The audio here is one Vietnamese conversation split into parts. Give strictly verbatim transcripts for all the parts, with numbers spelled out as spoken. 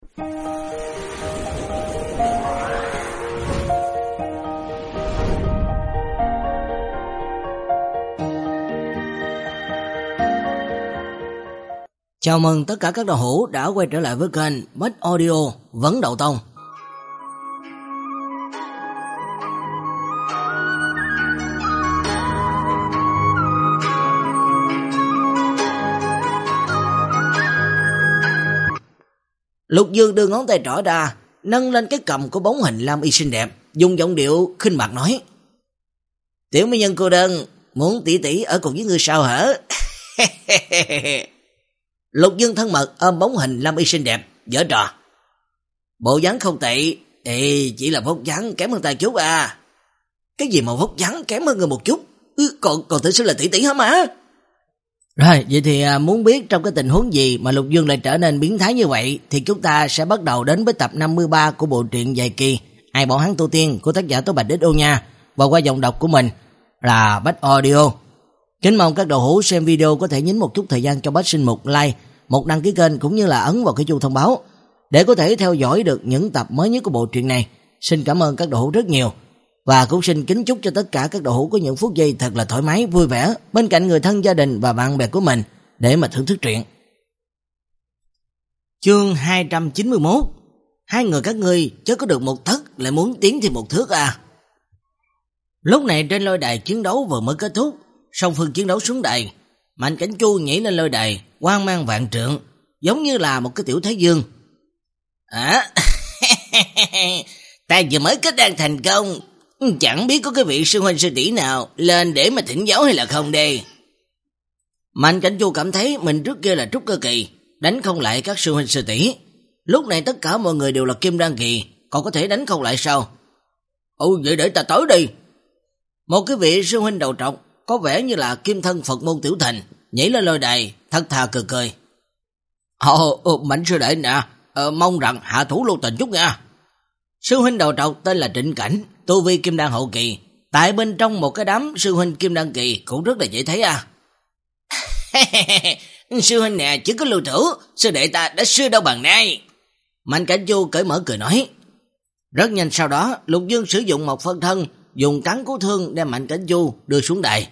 Chào mừng tất cả các đạo hữu đã quay trở lại với kênh Bách Audio Vấn Đậu Tông. Lục Dương đưa ngón tay trỏ ra, nâng lên cái cầm của bóng hình Lam Y xinh đẹp, dùng giọng điệu khinh bạc nói: "Tiểu mỹ nhân cô đơn, muốn tỷ tỷ ở cùng với ngươi sao hả?" Lục Dương thân mật ôm bóng hình Lam Y xinh đẹp, giở trò: "Bộ dáng không tệ, ê, chỉ là vóc dáng kém hơn ta chút à." "Cái gì mà vóc dáng kém hơn người một chút? Ừ, còn còn tự xưng là tỷ tỷ hả mà?" Rồi, vậy thì à, muốn biết trong cái tình huống gì mà Lục Dương lại trở nên biến thái như vậy thì chúng ta sẽ bắt đầu đến với tập năm mươi ba của bộ truyện dài kỳ Ai Bọn Hắn Tu Tiên của tác giả Tố Bạch Đích Ô Nha, và qua giọng đọc của mình là Bách Audio. Kính mong các đầu hữu xem video có thể nhín một chút thời gian cho Bách xin một like, một đăng ký kênh cũng như là ấn vào cái chuông thông báo để có thể theo dõi được những tập mới nhất của bộ truyện này. Xin cảm ơn các đầu hữu rất nhiều. Và cũng xin kính chúc cho tất cả các đầu hữu có những phút giây thật là thoải mái, vui vẻ bên cạnh người thân, gia đình và bạn bè của mình để mà thưởng thức truyện. Chương hai trăm chín mươi mốt. Hai người các ngươi chớ có được một tấc lại muốn tiến thêm một thước à. Lúc này trên lôi đài chiến đấu vừa mới kết thúc, song phương chiến đấu xuống đài. Mạnh Cảnh Chu nhảy lên lôi đài, quang mang vạn trượng, giống như là một cái tiểu thái dương. À, ta vừa mới kết đan thành công, chẳng biết có cái vị sư huynh sư tỷ nào lên để mà thỉnh giáo hay là không đây. Mạnh Cảnh Chu cảm thấy mình trước kia là trúc cơ kỳ, đánh không lại các sư huynh sư tỷ. Lúc này tất cả mọi người đều là kim đan kỳ, còn có thể đánh không lại sao? Ồ, vậy để ta tới đi. Một cái vị sư huynh đầu trọc có vẻ như là kim thân Phật môn tiểu thành nhảy lên lôi đài, thật thà cười cười. Ồ, ồ Mạnh sư đệ nè, ờ, mong rằng hạ thủ lưu tình chút nha. Sư huynh đầu trọc tên là Trịnh Cảnh, tu vi kim đan hậu kỳ, tại bên trong một cái đám sư huynh kim đan kỳ cũng rất là dễ thấy à. Sư huynh nè, chỉ có lưu thủ, sư đệ ta đã xưa đâu bằng nay. Mạnh Cảnh Chu cởi mở cười nói. Rất nhanh sau đó, Lục Dương sử dụng một phân thân, dùng tán cứu thương đem Mạnh Cảnh Chu đưa xuống đài.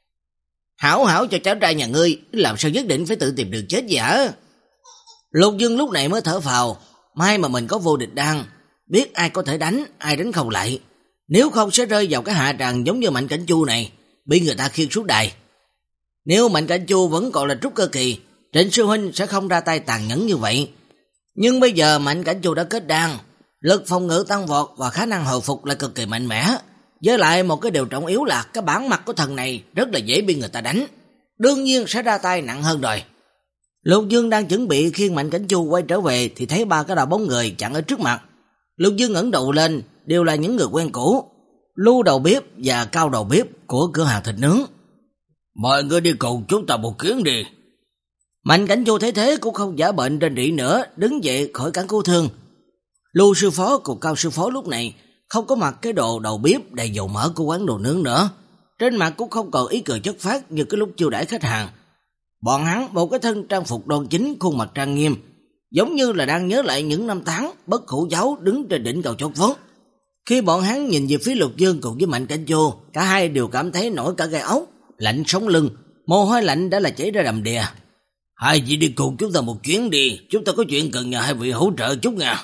Hảo hảo cho cháu trai nhà ngươi, làm sao nhất định phải tự tìm đường chết vậy hả? Lục Dương lúc này mới thở phào, may mà mình có vô địch đan, biết ai có thể đánh, ai đánh không lại. Nếu không sẽ rơi vào cái hạ tràng giống như Mạnh Cảnh Chu này, bị người ta khiêng xuống đài. Nếu Mạnh Cảnh Chu vẫn còn là trúc cơ kỳ, Trịnh sư huynh sẽ không ra tay tàn nhẫn như vậy. Nhưng bây giờ Mạnh Cảnh Chu đã kết đan, lực phòng ngự tăng vọt và khả năng hồi phục lại cực kỳ mạnh mẽ. Với lại một cái điều trọng yếu là cái bản mặt của thần này rất là dễ bị người ta đánh, đương nhiên sẽ ra tay nặng hơn rồi. Lục Dương đang chuẩn bị khiêng Mạnh Cảnh Chu quay trở về thì thấy ba cái đầu bóng người chặn ở trước mặt. Lục Dương ngẩng đầu lên, đều là những người quen cũ, Lưu đầu bếp và Cao đầu bếp của cửa hàng thịt nướng. Mọi người đi cùng chúng ta một chuyến đi. Mạnh Cảnh Chu thấy thế cũng không giả bệnh trên rỉ nữa, đứng dậy khỏi cản cứu thương. Lưu sư phó cùng Cao sư phó lúc này không có mặc cái đồ đầu bếp đầy dầu mỡ của quán đồ nướng nữa, trên mặt cũng không còn ý cười chất phát như cái lúc chiêu đãi khách hàng. Bọn hắn một cái thân trang phục đoan chính, khuôn mặt trang nghiêm, giống như là đang nhớ lại những năm tháng bất hủ giáo đứng trên đỉnh cầu chót vót. Khi bọn hắn nhìn về phía Lục Dương cùng với Mạnh Cảnh Chu, cả hai đều cảm thấy nổi cả gai ốc, lạnh sống lưng, mồ hôi lạnh đã là chảy ra đầm đìa. Hai vị đi cùng chúng ta một chuyến đi, chúng ta có chuyện cần nhờ hai vị hỗ trợ chút nha.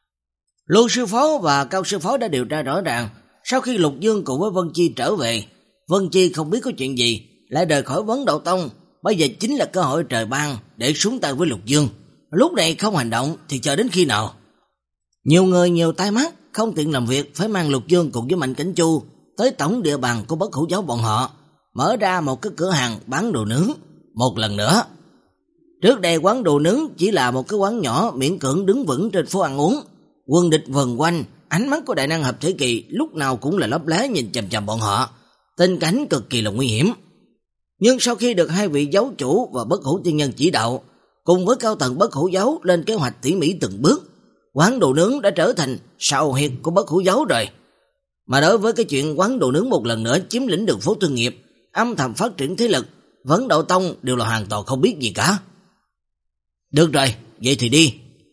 Lưu sư phó và Cao sư phó đã điều tra rõ ràng, sau khi Lục Dương cùng với Vân Chi trở về, Vân Chi không biết có chuyện gì, lại rời khỏi Vấn Đậu Tông, bây giờ chính là cơ hội trời ban để xuống tay với Lục Dương. Lúc này không hành động thì chờ đến khi nào? Nhiều người nhiều tai mắt, không tiện làm việc, phải mang Lục Dương cùng với Mạnh Cảnh Chu tới tổng địa bàn của bất hủ giáo bọn họ, mở ra một cái cửa hàng bán đồ nướng. Một lần nữa, trước đây quán đồ nướng chỉ là một cái quán nhỏ miễn cưỡng đứng vững trên phố ăn uống, quân địch vần quanh, ánh mắt của đại năng hợp thể kỳ lúc nào cũng là lấp lé nhìn chằm chằm bọn họ, tình cảnh cực kỳ là nguy hiểm. Nhưng sau khi được hai vị giáo chủ và bất hủ tiên nhân chỉ đạo, cùng với cao tầng bất hủ giáo lên kế hoạch tỉ mỉ từng bước, quán đồ nướng đã trở thành sào huyệt của bất hủ giáo rồi. Mà đối với cái chuyện quán đồ nướng một lần nữa chiếm lĩnh đường phố thương nghiệp, âm thầm phát triển thế lực, Vấn Đậu Tông đều là hoàn toàn không biết gì cả. Được rồi, vậy thì đi.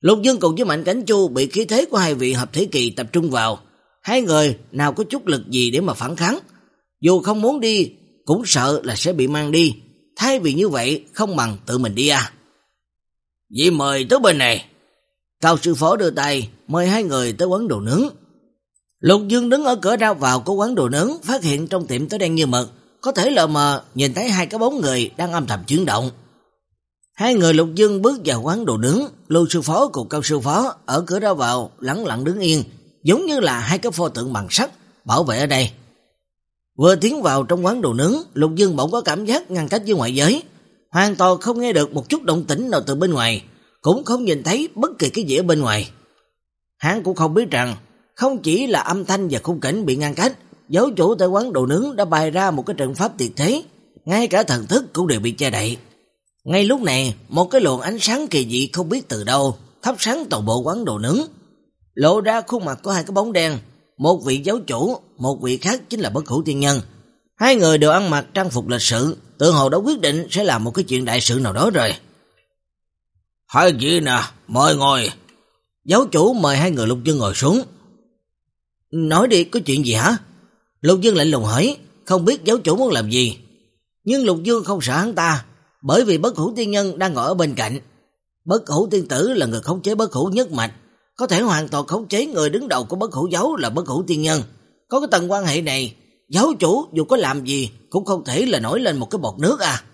Lục Dương cùng với Mạnh Cảnh Chu bị khí thế của hai vị hợp thể kỳ tập trung vào. Hai người nào có chút lực gì để mà phản kháng. Dù không muốn đi, cũng sợ là sẽ bị mang đi. Thay vì như vậy, không bằng tự mình đi à. Vậy mời tới bên này. Cao sư phó đưa tay, mời hai người tới quán đồ nướng. Lục Dương đứng ở cửa ra vào của quán đồ nướng, phát hiện trong tiệm tối đen như mực, có thể lờ mờ nhìn thấy hai cái bóng người đang âm thầm chuyển động. Hai người Lục Dương bước vào quán đồ nướng, Lưu sư phó cùng Cao sư phó ở cửa ra vào lặng lặng đứng yên, giống như là hai cái pho tượng bằng sắt bảo vệ ở đây. Vừa tiến vào trong quán đồ nướng, Lục Dương bỗng có cảm giác ngăn cách với ngoại giới, hoàn toàn không nghe được một chút động tĩnh nào từ bên ngoài, cũng không nhìn thấy bất kỳ cái gì ở bên ngoài. Hắn cũng không biết rằng không chỉ là âm thanh và khung cảnh bị ngăn cách, giáo chủ tại quán đồ nướng đã bày ra một cái trận pháp tuyệt thế, ngay cả thần thức cũng đều bị che đậy. Ngay lúc này, một cái luồng ánh sáng kỳ dị không biết từ đâu thắp sáng toàn bộ quán đồ nướng, lộ ra khuôn mặt của hai cái bóng đen, một vị giáo chủ, một vị khác chính là Bất Hủ Tiên Nhân. Hai người đều ăn mặc trang phục lịch sự, tự hồ đã quyết định sẽ làm một cái chuyện đại sự nào đó rồi. Hai vị nè, mời ngồi. Giáo chủ mời hai người Lục Dương ngồi xuống. Nói đi, có chuyện gì hả? Lục Dương lạnh lùng hỏi, không biết giáo chủ muốn làm gì. Nhưng Lục Dương không sợ hắn ta, bởi vì Bất Hủ Tiên Nhân đang ngồi ở bên cạnh. Bất Hủ Tiên Tử là người khống chế Bất Hủ nhất mạch, có thể hoàn toàn khống chế người đứng đầu của Bất Hủ giáo là Bất Hủ Tiên Nhân. Có cái tầng quan hệ này, giáo chủ dù có làm gì cũng không thể là nổi lên một cái bọt nước à.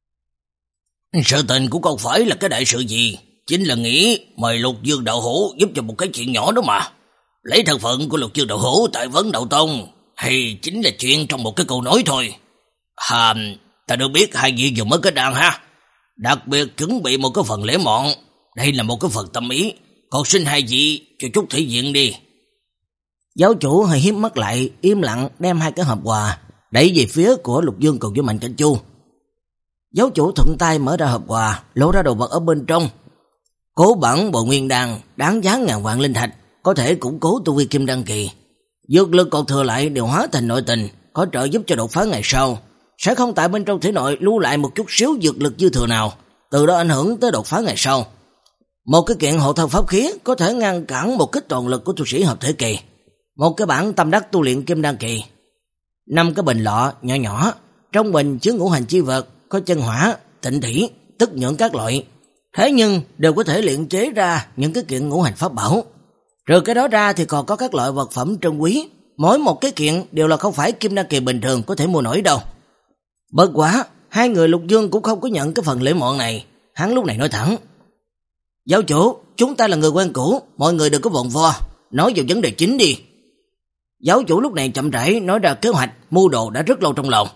Sự tình cũng không phải là cái đại sự gì, chính là nghĩ mời Lục Dương đạo hữu giúp cho một cái chuyện nhỏ đó mà. Lấy thân phận của Lục Dương đạo hữu tại Vấn Đạo Tông, hay chính là chuyện trong một cái câu nói thôi. À, ta được biết hai vị vừa mới kết đàn ha, đặc biệt chuẩn bị một cái phần lễ mọn, đây là một cái phần tâm ý, còn xin hai vị cho chút thể diện đi. Giáo chủ hơi hiếp mắt lại, im lặng đem hai cái hộp quà đẩy về phía của Lục Dương cùng với Mạnh Cảnh Chu. Giáo chủ thuận tay mở ra hộp quà, lộ ra đồ vật ở bên trong. Cố bản Bồi Nguyên Đan đáng giá ngàn vạn linh thạch, có thể củng cố tu vi kim đan kỳ. Dược lực còn thừa lại đều hóa thành nội tình, có trợ giúp cho đột phá ngày sau, sẽ không tại bên trong thể nội lưu lại một chút xíu dược lực dư thừa nào, từ đó ảnh hưởng tới đột phá ngày sau. Một cái kiện hộ thân pháp khí có thể ngăn cản một kích toàn lực của tu sĩ hợp thể kỳ. Một cái bản tâm đắc tu luyện kim đan kỳ. Năm cái bình lọ nhỏ nhỏ, trong bình chứa ngũ hành chi vật, có chân hỏa, tịnh thủy, tức nhưỡng các loại. Thế nhưng đều có thể luyện chế ra những cái kiện ngũ hành pháp bảo. Trừ cái đó ra thì còn có các loại vật phẩm trân quý, mỗi một cái kiện đều là không phải kim đan kỳ bình thường có thể mua nổi đâu. Bất quá, hai người Lục Dương cũng không có nhận cái phần lễ mọn này. Hắn lúc này nói thẳng: giáo chủ, chúng ta là người quen cũ, mọi người đừng có vòng vo, nói vào vấn đề chính đi. Giáo chủ lúc này chậm rãi nói ra kế hoạch mưu đồ đã rất lâu trong lòng.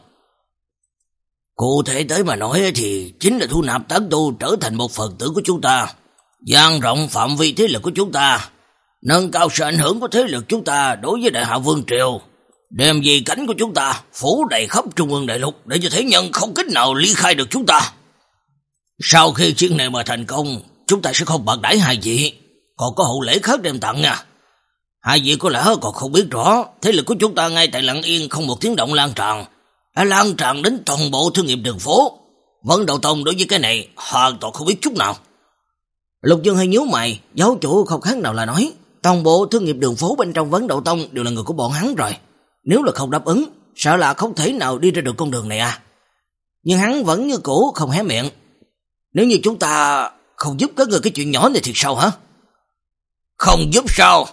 Cụ thể tới mà nói thì chính là thu nạp tán tu trở thành một phần tử của chúng ta, dang rộng phạm vi thế lực của chúng ta, nâng cao sự ảnh hưởng của thế lực chúng ta đối với Đại Hạ Vương Triều, đem vì cánh của chúng ta phủ đầy khắp Trung ương đại lục để cho thế nhân không cách nào ly khai được chúng ta. Sau khi chuyện này mà thành công, chúng ta sẽ không bạc đãi hai vị, còn có hậu lễ khác đem tặng nha. Hai vị có lẽ còn không biết rõ, thế lực của chúng ta ngay tại Lặng Yên không một tiếng động lan tràn, đã lan tràn đến toàn bộ thương nghiệp đường phố. Vấn Đạo Tông đối với cái này hoàn toàn không biết chút nào. Lục Dương hơi nhíu mày, giáo chủ không khác nào là nói, toàn bộ thương nghiệp đường phố bên trong Vấn Đạo Tông đều là người của bọn hắn rồi. Nếu là không đáp ứng, sợ là không thể nào đi ra được con đường này à. Nhưng hắn vẫn như cũ không hé miệng. Nếu như chúng ta không giúp các người cái chuyện nhỏ này thì sao hả? Không giúp sao?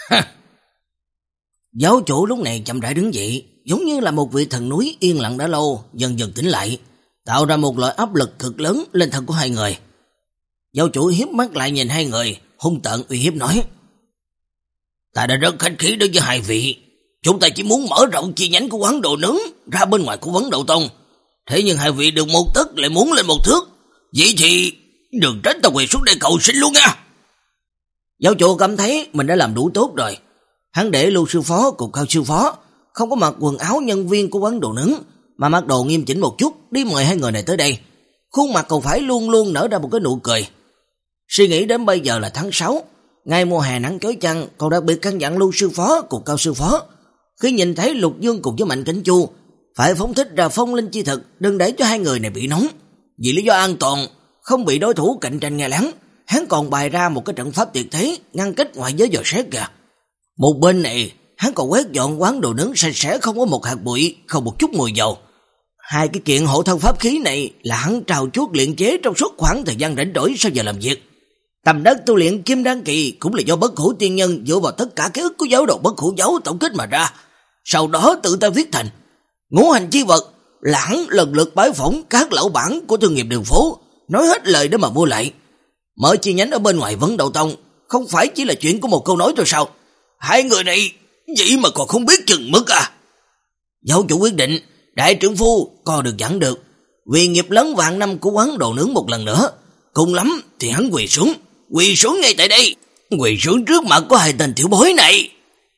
Giáo chủ lúc này chậm rãi đứng dậy, giống như là một vị thần núi yên lặng đã lâu, dần dần tỉnh lại, tạo ra một loại áp lực cực lớn lên thân của hai người. Giáo chủ hiếp mắt lại nhìn hai người, hung tợn uy hiếp nói: ta đã rất khách khí đối với hai vị, chúng ta chỉ muốn mở rộng chi nhánh của quán đồ nướng ra bên ngoài của Vấn Đạo Tông, thế nhưng hai vị được một tấc lại muốn lên một thước, vậy thì đừng trách ta quỳ xuống đây cầu xin luôn nha. Giáo chủ cảm thấy mình đã làm đủ tốt rồi. Hắn để Lưu sư phó cùng Cao sư phó không có mặc quần áo nhân viên của quán đồ nướng, mà mặc đồ nghiêm chỉnh một chút đi mời hai người này tới đây. Khuôn mặt còn phải luôn luôn nở ra một cái nụ cười. Suy nghĩ đến bây giờ là tháng sáu, ngày mùa hè nắng chói chang, còn đặc biệt căn dặn Lưu sư phó cùng Cao sư phó, khi nhìn thấy Lục Dương cùng với Mạnh Cảnh Chu phải phóng thích ra phong linh chi thực, đừng để cho hai người này bị nóng. Vì lý do an toàn, không bị đối thủ cạnh tranh nghe lén, hắn còn bày ra một cái trận pháp tuyệt thế ngăn cách ngoại giới dò xét kìa. Một bên này, hắn còn quét dọn quán đồ nướng sạch sẽ, không có một hạt bụi, không một chút mùi dầu. Hai cái kiện hộ thân pháp khí này là hắn trào chuốt luyện chế trong suốt khoảng thời gian rảnh rỗi sau giờ làm việc. Tầm đất tu luyện kim đan kỳ cũng là do Bất Hủ Tiên Nhân dựa vào tất cả ký ức của giáo đồ Bất Hủ giáo tổng kết mà ra, sau đó tự ta viết thành. Ngũ hành chi vật là hắn lần lượt bái phỏng các lão bản của thương nghiệp đường phố, nói hết lời để mà mua lại. Mở chi nhánh ở bên ngoài Vấn Đạo Tông không phải chỉ là chuyện của một câu nói thôi sao? Hai người này vậy mà còn không biết chừng mực à? Giáo chủ quyết định, đại trưởng phu co được dẫn được, vì nghiệp lớn vạn năm của quán đồ nướng một lần nữa, cùng lắm thì hắn quỳ xuống, quỳ xuống ngay tại đây, quỳ xuống trước mặt của hai tên tiểu bối này.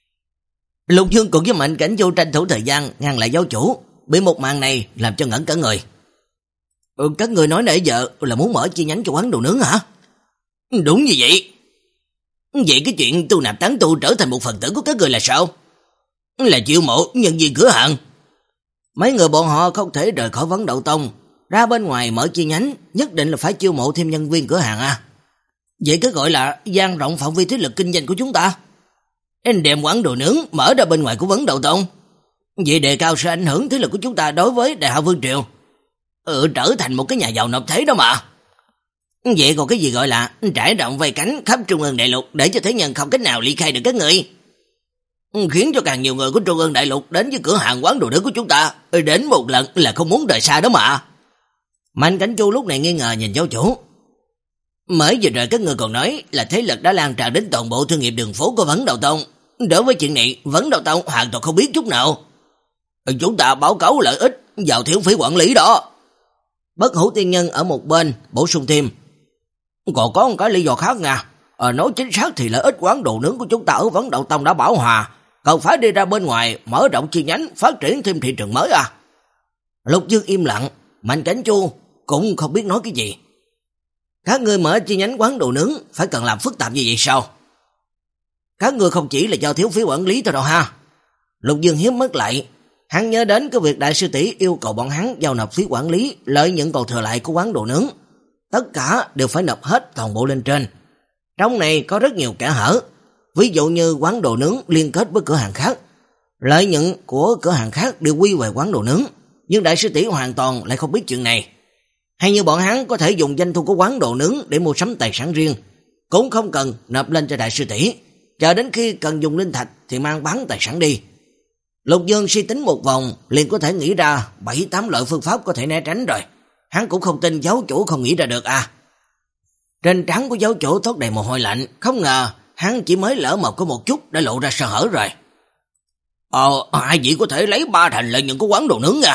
Lục Dương cùng với Mạnh Cảnh Chu tranh thủ thời gian ngăn lại giáo chủ, bị một màn này làm cho ngẩn cả người. Ừ, các người nói nãy giờ là muốn mở chi nhánh cho quán đồ nướng hả? Đúng như vậy. Vậy cái chuyện tu nạp tán tu trở thành một phần tử của các người là sao? Là chiêu mộ nhân viên cửa hàng. Mấy người bọn họ không thể rời khỏi Vấn Đạo Tông, ra bên ngoài mở chi nhánh, nhất định là phải chiêu mộ thêm nhân viên cửa hàng à? Vậy cái gọi là dang rộng phạm vi thế lực kinh doanh của chúng ta. Em đem quán đồ nướng mở ra bên ngoài của Vấn Đạo Tông, vậy đề cao sự ảnh hưởng thế lực của chúng ta đối với Đại Hạ Vương Triều, ừ, trở thành một cái nhà giàu nộp thế đó mà. Vậy còn cái gì gọi là trải rộng vây cánh khắp Trung ương Đại Lục để cho thế nhân không cách nào ly khai được các người, khiến cho càng nhiều người của Trung ương Đại Lục đến với cửa hàng quán đồ nướng của chúng ta, đến một lần là không muốn rời xa đó mà. Mạnh Cảnh Chu lúc này nghi ngờ nhìn giáo chủ. Mới vừa rồi các người còn nói là thế lực đã lan tràn đến toàn bộ thương nghiệp đường phố của Vấn Đạo Tông. Đối với chuyện này, Vấn Đạo Tông hoàn toàn không biết chút nào. Chúng ta báo cáo lợi ích vào thiếu phí quản lý đó. Bất Hủ Tiên Nhân ở một bên bổ sung thêm. Còn có một cái lý do khác nha. Ờ, nói chính xác thì lợi ích quán đồ nướng của chúng ta ở Vấn Đạo Tông đã bão hòa, cần phải đi ra bên ngoài mở rộng chi nhánh, phát triển thêm thị trường mới à. Lục Dương im lặng, Mạnh Cảnh Chu cũng không biết nói cái gì. Các ngươi mở chi nhánh quán đồ nướng phải cần làm phức tạp như vậy sao? Các ngươi không chỉ là do thiếu phí quản lý thôi đâu ha. Lục Dương hiếm mất lại, hắn nhớ đến cái việc đại sư tỷ yêu cầu bọn hắn giao nộp phí quản lý, lợi nhuận còn thừa lại của quán đồ nướng, tất cả đều phải nộp hết toàn bộ lên trên. Trong này có rất nhiều kẽ hở, ví dụ như quán đồ nướng liên kết với cửa hàng khác, lợi nhuận của cửa hàng khác đều quy về quán đồ nướng, nhưng đại sư tỷ hoàn toàn lại không biết chuyện này. Hay như bọn hắn có thể dùng doanh thu của quán đồ nướng để mua sắm tài sản riêng, cũng không cần nộp lên cho đại sư tỷ, chờ đến khi cần dùng linh thạch thì mang bán tài sản đi. Lục Dương suy tính một vòng liền có thể nghĩ ra bảy tám loại phương pháp có thể né tránh rồi. Hắn cũng không tin giáo chủ không nghĩ ra được à. Trên trán của giáo chủ toát đầy mồ hôi lạnh, không ngờ hắn chỉ mới lỡ mồm có một chút đã lộ ra sơ hở rồi. Ờ, hai vị có thể lấy ba thành lợi nhuận của quán đồ nướng nha.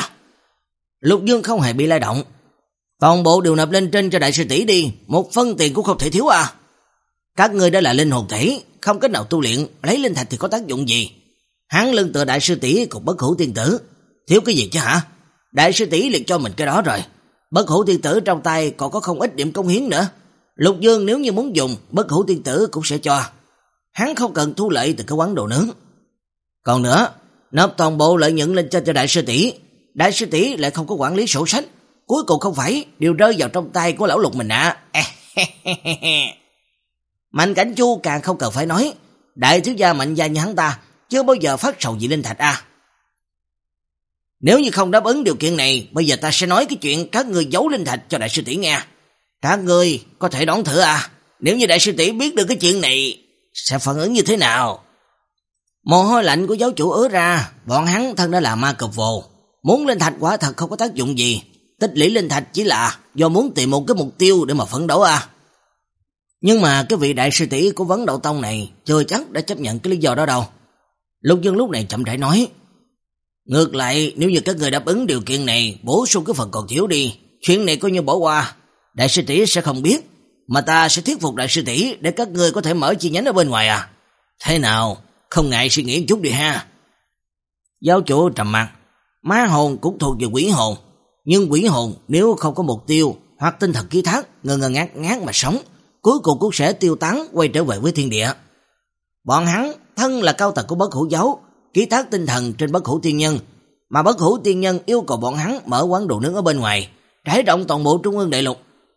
Lục Dương không hề bị lay động. Toàn bộ đều nộp lên trên cho đại sư tỷ đi, một phân tiền cũng không thể thiếu à. Các ngươi đã là linh hồn thể, không cách nào tu luyện, lấy linh thạch thì có tác dụng gì? Hắn lưng tựa đại sư tỷ cùng Bất Hủ Tiên Tử, thiếu cái gì chứ hả? Đại sư tỷ liền cho mình cái đó rồi. Bất Hủ Tiên Tử trong tay còn có không ít điểm công hiến nữa. Lục Dương nếu như muốn dùng, Bất Hủ Tiên Tử cũng sẽ cho. Hắn không cần thu lợi từ cái quán đồ nướng. Còn nữa, nộp toàn bộ lợi nhuận lên cho cho đại sư tỷ. Đại sư tỷ lại không có quản lý sổ sách, cuối cùng không phải đều rơi vào trong tay của lão Lục mình ạ. À. Mạnh Cảnh Chu càng không cần phải nói, đại thiếu gia Mạnh gia như hắn ta chưa bao giờ phát sầu gì linh thạch à. Nếu như không đáp ứng điều kiện này, bây giờ ta sẽ nói cái chuyện các người giấu linh thạch cho đại sư tỷ nghe. Các người có thể đoán thử à, nếu như đại sư tỷ biết được cái chuyện này sẽ phản ứng như thế nào? Mồ hôi lạnh của giáo chủ ứa ra, bọn hắn thân đã là ma cực vồ, muốn linh thạch quả thật không có tác dụng gì, tích lũy linh thạch chỉ là do muốn tìm một cái mục tiêu để mà phấn đấu à. Nhưng mà cái vị đại sư tỷ của Vấn Đạo Tông này chưa chắc đã chấp nhận cái lý do đó đâu. Lục Dương lúc này chậm rãi nói, ngược lại nếu như các người đáp ứng điều kiện này, bổ sung cái phần còn thiếu đi, chuyện này coi như bỏ qua, đại sư tỷ sẽ không biết, mà ta sẽ thuyết phục đại sư tỷ để các ngươi có thể mở chi nhánh ở bên ngoài à. Thế nào, không ngại suy nghĩ một chút đi ha. Giáo chủ trầm mặt, ma hồn cũng thuộc về quỷ hồn, nhưng quỷ hồn nếu không có mục tiêu hoặc tinh thần ký thác, ngơ ngơ ngác ngác mà sống, cuối cùng cũng sẽ tiêu tán quay trở về với thiên địa. Bọn hắn thân là cao tầng của Bất Hủ giáo, ký thác tinh thần trên Bất Hủ Tiên Nhân, mà Bất Hủ Tiên Nhân yêu cầu bọn hắn mở quán đồ nướng ở bên ngoài, trải rộng toàn bộ Trung ương Đại Lục.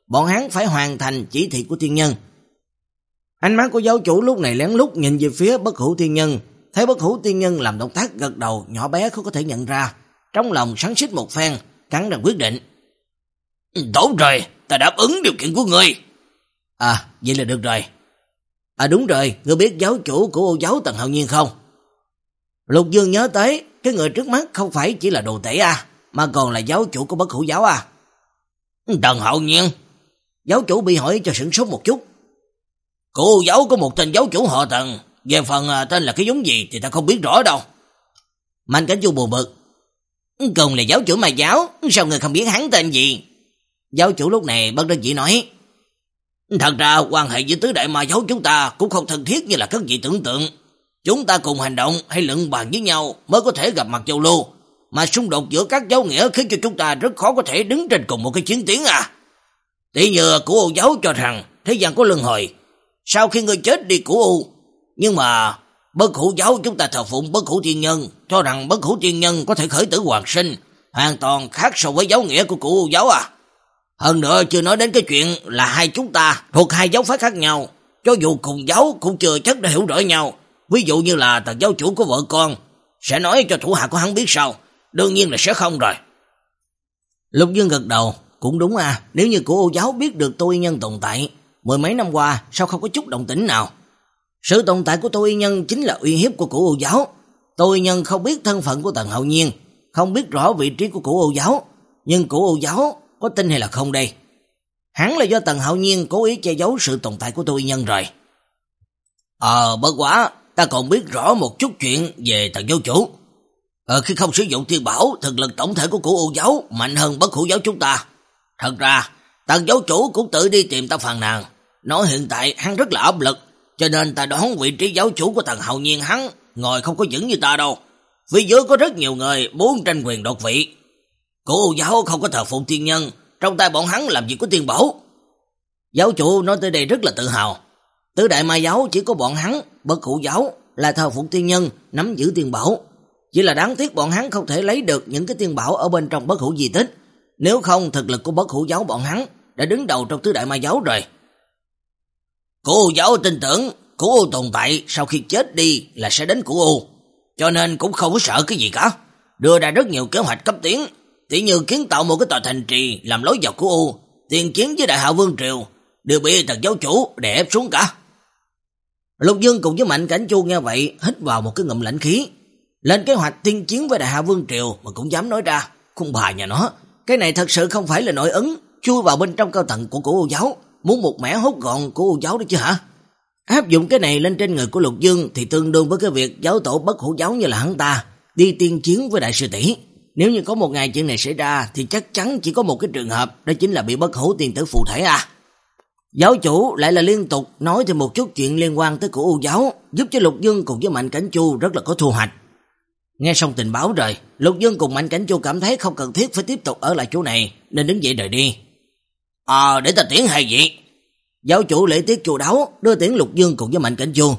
bọn hắn phải hoàn thành chỉ thị của tiên nhân. Ánh mắt của giáo chủ lúc này lén lút nhìn về phía Bất Hủ tiên nhân, thấy Bất Hủ tiên nhân làm động tác gật đầu nhỏ bé không có thể nhận ra, trong lòng sắn xít một phen, cắn răng quyết định. Tốt rồi, ta đáp ứng điều kiện của ngươi. À, vậy là được rồi. À đúng rồi, ngươi biết giáo chủ của Ô giáo Tần Hạo Nhiên không? Lục Dương nhớ tới, cái người trước mắt không phải chỉ là đồ tể à, mà còn là giáo chủ của Bất Hủ giáo à. Tần Hạo Nhiên? Giáo chủ bị hỏi cho sửng sốt một chút. Của Ô giáo có một tên giáo chủ họ Tần, về phần tên là cái giống gì thì ta không biết rõ đâu. Mạnh Cảnh Chu buồn bực. Cùng là giáo chủ mà giáo, sao người không biết hắn tên gì? Giáo chủ lúc này bất đắc dĩ nói. Thật ra quan hệ với tứ đại ma giáo chúng ta cũng không thân thiết như là các vị tưởng tượng. Chúng ta cùng hành động hay luận bàn với nhau mới có thể gặp mặt giao lưu, mà xung đột giữa các giáo nghĩa khiến cho chúng ta rất khó có thể đứng trên cùng một cái chiến tuyến à. Tỷ như của Ô giáo cho rằng thế gian có luân hồi, sau khi ngươi chết đi của Ô, nhưng mà Bất Hủ giáo chúng ta thờ phụng Bất Hủ tiên nhân, cho rằng Bất Hủ tiên nhân có thể khởi tử hoàn sinh, hoàn toàn khác so với giáo nghĩa của của Ô giáo à. Hơn nữa chưa nói đến cái chuyện là hai chúng ta thuộc hai giáo phái khác nhau, cho dù cùng giáo cũng chưa chắc đã hiểu rõ nhau. Ví dụ như là Tần giáo chủ của vợ con sẽ nói cho thủ hạ của hắn biết sao? Đương nhiên là sẽ không rồi. Lục Dương gật đầu, cũng đúng à, nếu như của Ô giáo biết được Tô Y Nhân tồn tại, mười mấy năm qua sao không có chút động tĩnh nào? Sự tồn tại của Tô Y Nhân chính là uy hiếp của của Ô giáo. Tô Y Nhân không biết thân phận của Tần Hạo Nhiên, không biết rõ vị trí của của Ô giáo, nhưng của Ô giáo có tin hay là không đây? Hắn là do Tần Hạo Nhiên cố ý che giấu sự tồn tại của Tô Y Nhân rồi. Ờ, bất quá, ta còn biết rõ một chút chuyện về Tần giáo chủ. Ờ, khi không sử dụng tiên bảo, thực lực tổng thể của của Ô giáo mạnh hơn Bất Hủ giáo chúng ta. Thật ra, Tần giáo chủ cũng tự đi tìm ta phàn nàn, nói hiện tại hắn rất là áp lực, cho nên ta đoán vị trí giáo chủ của Tần Hạo Nhiên hắn ngồi không có vững như ta đâu. Phía dưới có rất nhiều người muốn tranh quyền đột vị. Của Ô giáo không có thờ phụng tiên nhân, trong tay bọn hắn làm gì có tiên bảo. Giáo chủ nói tới đây rất là tự hào. Tứ đại ma giáo chỉ có bọn hắn, Bất Hủ giáo là thờ phụng tiên nhân, nắm giữ tiên bảo. Chỉ là đáng tiếc bọn hắn không thể lấy được những cái tiên bảo ở bên trong Bất Hủ di tích. Nếu không, thực lực của Bất Hủ giáo bọn hắn đã đứng đầu trong tứ đại ma giáo rồi. Của Ô giáo tin tưởng của Ô tồn tại sau khi chết đi là sẽ đến của Ô, cho nên cũng không có sợ cái gì cả. Đưa ra rất nhiều kế hoạch cấp tiến, tỉ như kiến tạo một cái tòa thành trì làm lối vào của Ô, tiền chiến với Đại Hạ Vương triều đều bị Tần giáo chủ đè ép xuống cả. Lục Dương cùng với Mạnh Cảnh Chu nghe vậy hít vào một cái ngụm lãnh khí. Lên kế hoạch tiên chiến với Đại Hạ Vương triều mà cũng dám nói ra, không bà nhà nó. Cái này thật sự không phải là nội ứng chui vào bên trong cao tầng của của Ô giáo, muốn một mẻ hốt gọn của Ô giáo đó chứ hả? Áp dụng cái này lên trên người của Lục Dương thì tương đương với cái việc giáo tổ Bất Hủ giáo như là hắn ta đi tiên chiến với đại sư tỷ. Nếu như có một ngày chuyện này xảy ra thì chắc chắn chỉ có một cái trường hợp, đó chính là bị Bất Hủ tiên tử phù thể à. Giáo chủ lại là liên tục nói thêm một chút chuyện liên quan tới của Ô giáo, giúp cho Lục Dương cùng với Mạnh Cảnh Chu rất là có thu hoạch. Nghe xong tình báo rồi, Lục Dương cùng Mạnh Cảnh Chu cảm thấy không cần thiết phải tiếp tục ở lại chỗ này, nên đứng dậy rời đi. À, để ta tiễn hai vị. Giáo chủ lễ tiết chu đáo đưa tiễn Lục Dương cùng với Mạnh Cảnh Chu.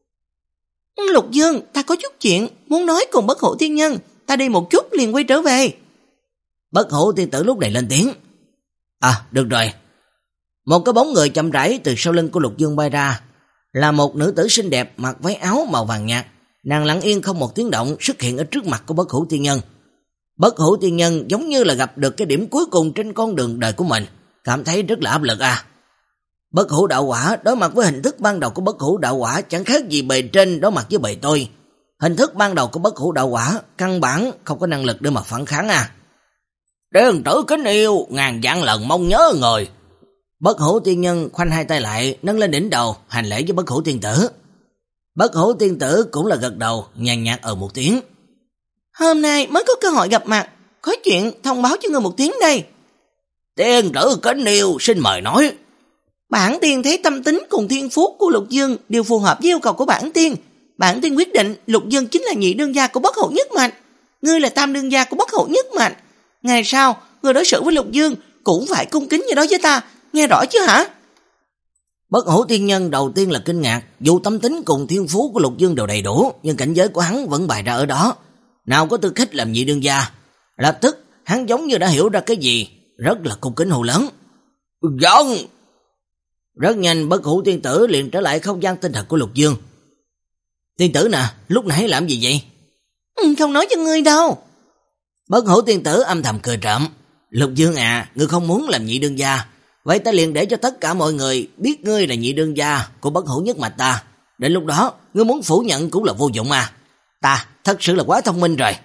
Lục Dương, ta có chút chuyện muốn nói cùng Bất Hủ tiên nhân, ta đi một chút liền quay trở về. Bất Hủ tiên tử lúc này lên tiếng. À, được rồi. Một cái bóng người chậm rãi từ sau lưng của Lục Dương bay ra, là một nữ tử xinh đẹp mặc váy áo màu vàng nhạt. Nàng lặng yên không một tiếng động xuất hiện ở trước mặt của Bất Hủ tiên nhân. Bất Hủ tiên nhân giống như là gặp được cái điểm cuối cùng trên con đường đời của mình, cảm thấy rất là áp lực à. Bất Hủ đạo quả đối mặt với hình thức ban đầu của Bất Hủ đạo quả chẳng khác gì bề trên đối mặt với bề tôi. Hình thức ban đầu của Bất Hủ đạo quả căn bản không có năng lực để mà phản kháng à. Đệ tử kính yêu, ngàn vạn lần mong nhớ người. Bất Hủ tiên nhân khoanh hai tay lại, nâng lên đỉnh đầu, hành lễ với Bất Hủ tiên tử. Bất Hủ tiên tử cũng là gật đầu, nhàn nhạt ở một tiếng. Hôm nay mới có cơ hội gặp mặt, có chuyện thông báo cho người một tiếng đây. Tiên tử kính yêu, xin mời nói. Bản tiên thấy tâm tính cùng thiên phú của Lục Dương đều phù hợp với yêu cầu của bản tiên. Bản tiên quyết định Lục Dương chính là nhị đương gia của Bất Hủ nhất mạch. Ngươi là tam đương gia của Bất Hủ nhất mạch. Ngày sau, ngươi đối xử với Lục Dương cũng phải cung kính như đó với ta, nghe rõ chứ hả? Bất Hủ tiên nhân đầu tiên là kinh ngạc, dù tâm tính cùng thiên phú của Lục Dương đều đầy đủ, nhưng cảnh giới của hắn vẫn bày ra ở đó, nào có tư cách làm nhị đương gia. Lập tức, hắn giống như đã hiểu ra cái gì, rất là cung kính hô lớn. Vâng. Rất nhanh Bất Hủ tiên tử liền trở lại không gian tinh thần của Lục Dương. Tiên tử nè, lúc nãy làm gì vậy? Ừ, không nói cho ngươi đâu. Bất Hủ tiên tử âm thầm cười trộm. Lục Dương à, ngươi không muốn làm nhị đương gia, vậy ta liền để cho tất cả mọi người biết ngươi là nhị đương gia của Bất Hủ nhất mạch ta. Đến lúc đó, ngươi muốn phủ nhận cũng là vô dụng à. Ta thật sự là quá thông minh rồi.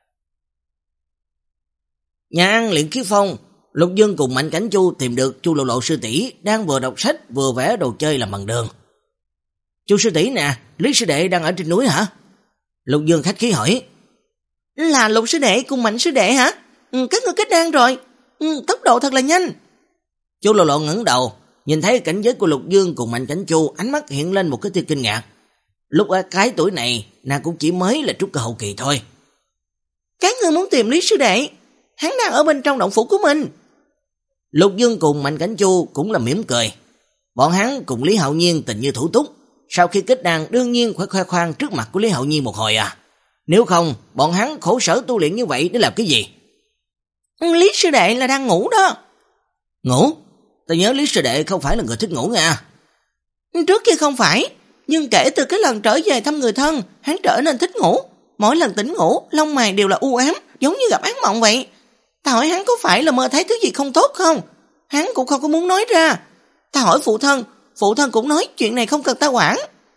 Nhà ăn Luyện Khí Phong, Lục Dương cùng Mạnh Cảnh Chu tìm được Chu Lộ Lộ sư tỷ đang vừa đọc sách vừa vẽ đồ chơi làm bằng đường. Chu sư tỷ nè, Lý sư đệ đang ở trên núi hả? Lục Dương khách khí hỏi. Là Lục sư đệ cùng Mạnh sư đệ hả? Ừ, các ngươi kết đan rồi. Ừ, tốc độ thật là nhanh. Chu Lộ Lộ ngẩng đầu, nhìn thấy cảnh giới của Lục Dương cùng Mạnh Cảnh Chu, ánh mắt hiện lên một cái tia kinh ngạc. Lúc ở cái tuổi này, nàng cũng chỉ mới là trúc cơ hậu kỳ thôi. Các ngươi muốn tìm Lý sư đệ? Hắn đang ở bên trong động phủ của mình. Lục Dương cùng Mạnh Cảnh Chu cũng là mỉm cười. Bọn hắn cùng Lý Hạo Nhiên tình như thủ túc, sau khi kết đan đương nhiên phải khoe khoang trước mặt của Lý Hạo Nhiên một hồi à. Nếu không, bọn hắn khổ sở tu luyện như vậy để làm cái gì? Lý sư đệ là đang ngủ đó. Ngủ? Ta nhớ Lý sư đệ không phải là người thích ngủ nha. Trước kia không phải, nhưng kể từ cái lần trở về thăm người thân, hắn trở nên thích ngủ. Mỗi lần tỉnh ngủ, lông mày đều là u ám, giống như gặp ác mộng vậy. Ta hỏi hắn có phải là mơ thấy thứ gì không tốt không? Hắn cũng không có muốn nói ra. Ta hỏi phụ thân, phụ thân cũng nói chuyện này không cần ta quản.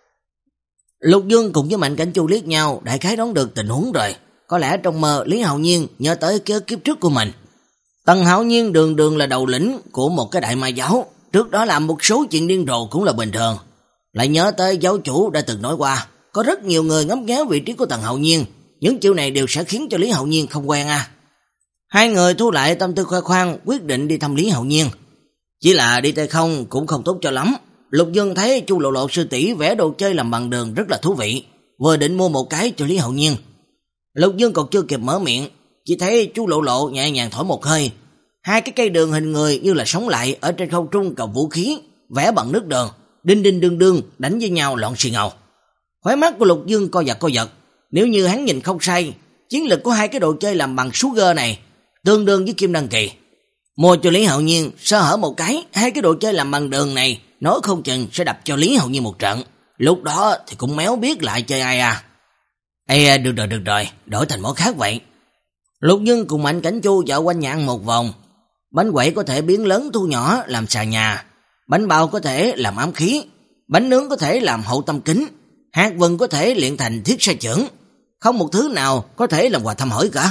Lục Dương cùng với Mạnh Cảnh Chu liếc nhau, đại khái đoán được tình huống rồi. Có lẽ trong mơ Lý Hạo Nhiên nhớ tới ký ức kiếp trước của mình. Tần Hạo Nhiên đường đường là đầu lĩnh của một cái đại ma giáo, trước đó làm một số chuyện điên rồ cũng là bình thường. Lại nhớ tới giáo chủ đã từng nói qua, có rất nhiều người ngắm nghé vị trí của Tần Hạo Nhiên, những chuyện này đều sẽ khiến cho Lý Hạo Nhiên không quen à. Hai người thu lại tâm tư khoe khoang, quyết định đi thăm Lý Hạo Nhiên. Chỉ là đi tay không cũng không tốt cho lắm. Lục Dương thấy Chu Lộ Lộ sư tỷ vẽ đồ chơi làm bằng đường rất là thú vị, vừa định mua một cái cho Lý Hạo Nhiên. Lục Dương còn chưa kịp mở miệng, chỉ thấy Chu Lộ Lộ nhẹ nhàng thổi một hơi, hai cái cây đường hình người như là sống lại ở trên không trung cầm vũ khí, vẽ bằng nước đường, đinh đinh đương đương đánh với nhau loạn xì ngầu. Khóe mắt của Lục Dương co giật co giật, nếu như hắn nhìn không sai, chiến lực của hai cái đồ chơi làm bằng sugar này tương đương với kim đăng kỳ. Mua cho Lý Hạo Nhiên sơ hở một cái, hai cái đồ chơi làm bằng đường này nói không chừng sẽ đập cho Lý Hạo Nhiên một trận. Lúc đó thì cũng méo biết lại chơi ai à. Ê, được rồi, được rồi, đổi thành món khác vậy. Lục Dương cùng Mạnh Cảnh Chu dạo quanh nhà ăn một vòng. Bánh quẩy có thể biến lớn thu nhỏ làm xà nhà, bánh bao có thể làm ám khí, bánh nướng có thể làm hậu tâm kính, hạt vừng có thể luyện thành thiết sa chưởng. Không một thứ nào có thể làm quà thăm hỏi cả.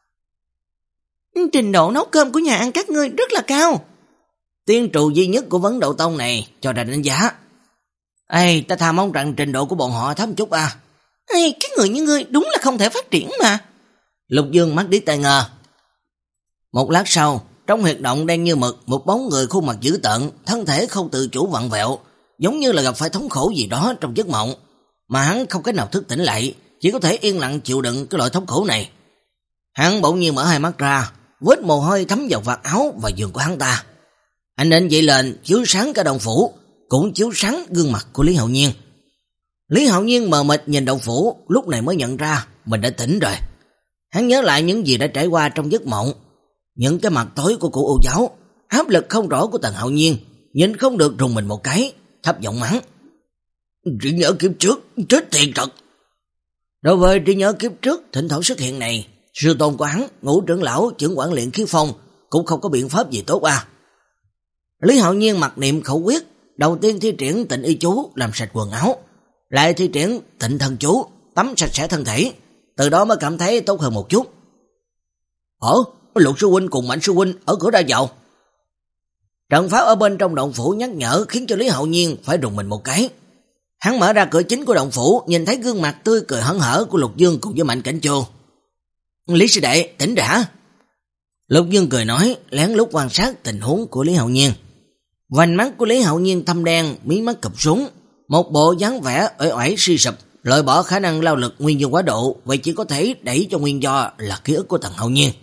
Trình độ nấu cơm của nhà ăn các ngươi rất là cao. Tiên trụ duy nhất của Vấn Đậu Tông này cho ra đánh giá. Ê, ta thà mong rằng trình độ của bọn họ thấp chút à. Ê, cái người như ngươi đúng là không thể phát triển mà. Lục Dương mắt điếc tai ngơ. Một lát sau, trong huyệt động đen như mực, một bóng người khuôn mặt dữ tợn, thân thể không tự chủ vặn vẹo, giống như là gặp phải thống khổ gì đó trong giấc mộng, mà hắn không cách nào thức tỉnh lại, chỉ có thể yên lặng chịu đựng cái loại thống khổ này. Hắn bỗng nhiên mở hai mắt ra, vết mồ hôi thấm vào vạt áo và giường của hắn ta. Ánh nến dậy lên chiếu sáng cả động phủ, cũng chiếu sáng gương mặt của Lý Hạo Nhiên. Lý Hạo Nhiên mờ mịt nhìn động phủ, lúc này mới nhận ra mình đã tỉnh rồi. Hắn nhớ lại những gì đã trải qua trong giấc mộng, những cái mặt tối của cụ Ô giáo, áp lực không rõ của Tần Hạo Nhiên, nhìn không được rùng mình một cái, thấp giọng mắng: trí nhớ kiếp trước chết tiệt thật. Đối với trí nhớ kiếp trước thỉnh thoảng xuất hiện này, sư tôn của hắn, Ngũ trưởng lão trưởng quản Luyện Khí Phong cũng không có biện pháp gì tốt à. Lý Hạo Nhiên mặc niệm khẩu quyết, đầu tiên thi triển Tịnh Y chú làm sạch quần áo, lại thi triển Tịnh Thân chú tắm sạch sẽ thân thể, từ đó mới cảm thấy tốt hơn một chút. Ủa, Lục sư huynh cùng Mạnh sư huynh ở cửa ra vào. Trận pháp ở bên trong động phủ nhắc nhở khiến cho Lý Hạo Nhiên phải rùng mình một cái. Hắn mở ra cửa chính của động phủ, nhìn thấy gương mặt tươi cười hớn hở của Lục Dương cùng với Mạnh Cảnh Chu. Lý sư đệ, tỉnh rồi hả? Lục Dương cười nói, lén lút quan sát tình huống của Lý Hạo Nhiên. Vành mắt của Lý Hạo Nhiên thâm đen, mí mắt cụp xuống, một bộ dáng vẻ uể oải suy sụp, loại bỏ khả năng lao lực nguyên do quá độ, vậy chỉ có thể đẩy cho nguyên do là ký ức của Tần Hạo Nhiên.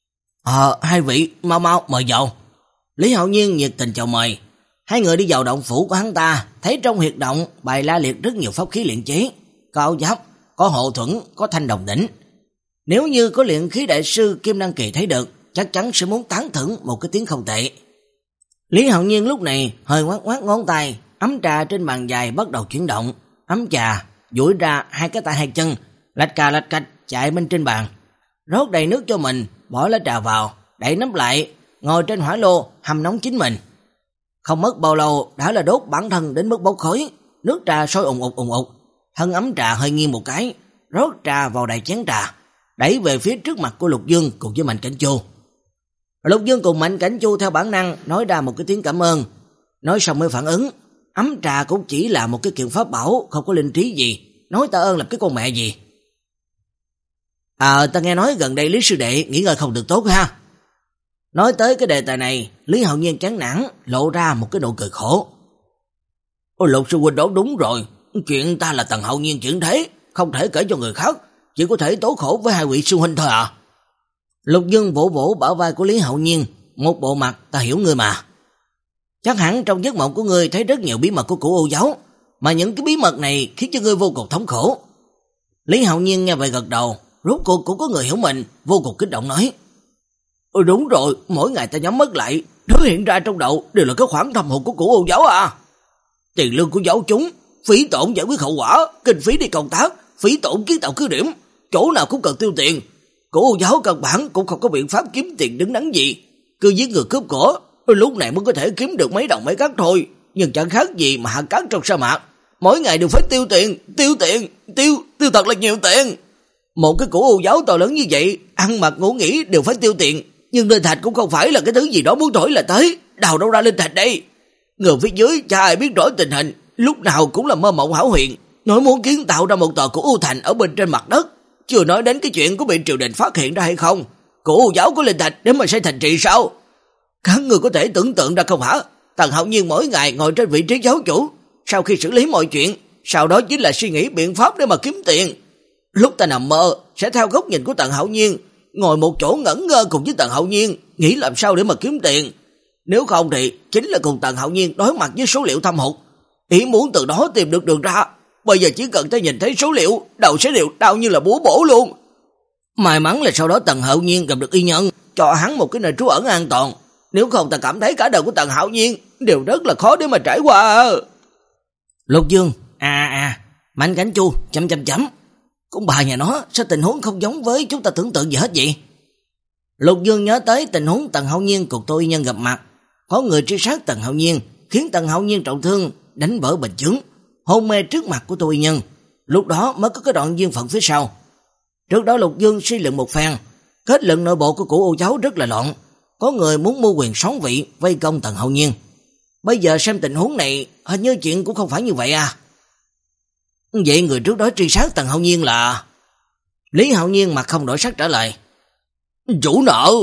Ờ, hai vị, mau mau mời vào. Lý Hạo Nhiên nhiệt tình chào mời. Hai người đi vào động phủ của hắn ta, thấy trong huyệt động bày la liệt rất nhiều pháp khí luyện chế, có áo giáp, có hộ thuẫn, có thanh đồng đỉnh. Nếu như có luyện khí đại sư Kim Đăng Kỳ thấy được, chắc chắn sẽ muốn tán thưởng một cái tiếng không tệ. Lý Hạo Nhiên lúc này hơi ngoắc ngoắc ngón tay, ấm trà trên bàn dài bắt đầu chuyển động, ấm trà duỗi ra hai cái tay hai chân, lạch cà lạch cạch chạy bên trên bàn, rót đầy nước cho mình, bỏ lá trà vào, đậy nắp lại, ngồi trên hỏa lô hầm nóng chính mình. Không mất bao lâu đã là đốt bản thân đến mức bốc khói, nước trà sôi ùng ục ùng ục, thân ấm trà hơi nghiêng một cái, rót trà vào đầy chén trà, đẩy về phía trước mặt của Lục Dương cùng với Mạnh Cảnh Chu. Lục Dương cùng Mạnh Cảnh Chu theo bản năng nói ra một cái tiếng cảm ơn, nói xong mới phản ứng, ấm trà cũng chỉ là một cái kiện pháp bảo, không có linh trí gì, nói tạ ơn làm cái con mẹ gì. À, ta nghe nói gần đây Lý sư đệ nghỉ ngơi không được tốt ha. Nói tới cái đề tài này, Lý Hạo Nhiên chán nản, lộ ra một cái nụ cười khổ. Ôi, Lục sư huynh đoán đúng rồi, chuyện ta là Tần Hạo Nhiên chuyển thế, không thể kể cho người khác, chỉ có thể tố khổ với hai vị sư huynh thôi à. Lục Dương vỗ vỗ bả vai của Lý Hạo Nhiên, một bộ mặt ta hiểu ngươi mà. Chắc hẳn trong giấc mộng của ngươi thấy rất nhiều bí mật của Cửu Ô giáo, mà những cái bí mật này khiến cho ngươi vô cùng thống khổ. Lý Hạo Nhiên nghe vậy gật đầu, rốt cuộc cũng có người hiểu mình, vô cùng kích động nói. Ôi đúng rồi, mỗi ngày ta nhắm mắt lại, thứ hiện ra trong đầu đều là cái khoản thâm hụt của Cửu Ô giáo à. Tiền lương của giáo chúng, phí tổn giải quyết hậu quả, kinh phí đi công tác, phí tổn kiến tạo cứ điểm, chỗ nào cũng cần tiêu tiền. Cửu Ô giáo căn bản cũng không có biện pháp kiếm tiền đứng đắn gì, cứ giết người cướp của, lúc này mới có thể kiếm được mấy đồng mấy cát thôi, nhưng chẳng khác gì mà hạ cát trong sa mạc, mỗi ngày đều phải tiêu tiền, tiêu tiền, tiêu, tiêu thật là nhiều tiền. Một cái Cửu Ô giáo to lớn như vậy, ăn mặc ngủ nghỉ đều phải tiêu tiền, nhưng linh thạch cũng không phải là cái thứ gì đó muốn thổi là tới, đào đâu ra linh thạch đây. Người phía dưới chả ai biết rõ tình hình, lúc nào cũng là mơ mộng hão huyền, nói muốn kiến tạo ra một tòa Cửu Ô thành ở bên trên mặt đất, chưa nói đến cái chuyện của bị triều đình phát hiện ra hay không. Cửu Ô giáo có linh thạch để mà xây thành trì sao? Các người có thể tưởng tượng ra không hả? Tần Hạo Nhiên mỗi ngày ngồi trên vị trí giáo chủ, sau khi xử lý mọi chuyện, sau đó chính là suy nghĩ biện pháp để mà kiếm tiền. Lúc ta nằm mơ, sẽ theo góc nhìn của Tần Hạo Nhiên, ngồi một chỗ ngẩn ngơ cùng với Tần Hạo Nhiên, nghĩ làm sao để mà kiếm tiền. Nếu không thì chính là cùng Tần Hạo Nhiên đối mặt với số liệu thâm hụt, ý muốn từ đó tìm được đường ra. Bây giờ chỉ cần ta nhìn thấy số liệu, đầu sẽ đều đau như là búa bổ luôn. May mắn là sau đó Tần Hạo Nhiên gặp được y nhân, cho hắn một cái nơi trú ẩn an toàn. Nếu không ta cảm thấy cả đời của Tần Hạo Nhiên đều rất là khó để mà trải qua. Lục Dương, à à, Mạnh Cảnh Chu, chấm chấm chấm. Cũng bà nhà nó, sao tình huống không giống với chúng ta tưởng tượng gì hết vậy? Lục Dương nhớ tới tình huống Tần Hạo Nhiên cùng Tô Y Nhân gặp mặt. Có người truy sát Tần Hạo Nhiên, khiến Tần Hạo Nhiên trọng thương, đánh vỡ bình chướng, hôn mê trước mặt của Tô Y Nhân. Lúc đó mới có cái đoạn duyên phận phía sau. Trước đó Lục Dương suy luận một phen, kết luận nội bộ của Cửu Ô giáo rất là loạn. Có người muốn mưu quyền sóng vị, vây công Tần Hạo Nhiên. Bây giờ xem tình huống này, hình như chuyện cũng không phải như vậy à. Vậy người trước đó truy sát Tần Hạo Nhiên là... Lý Hạo Nhiên mặt không đổi sắc trả lời. Chủ nợ.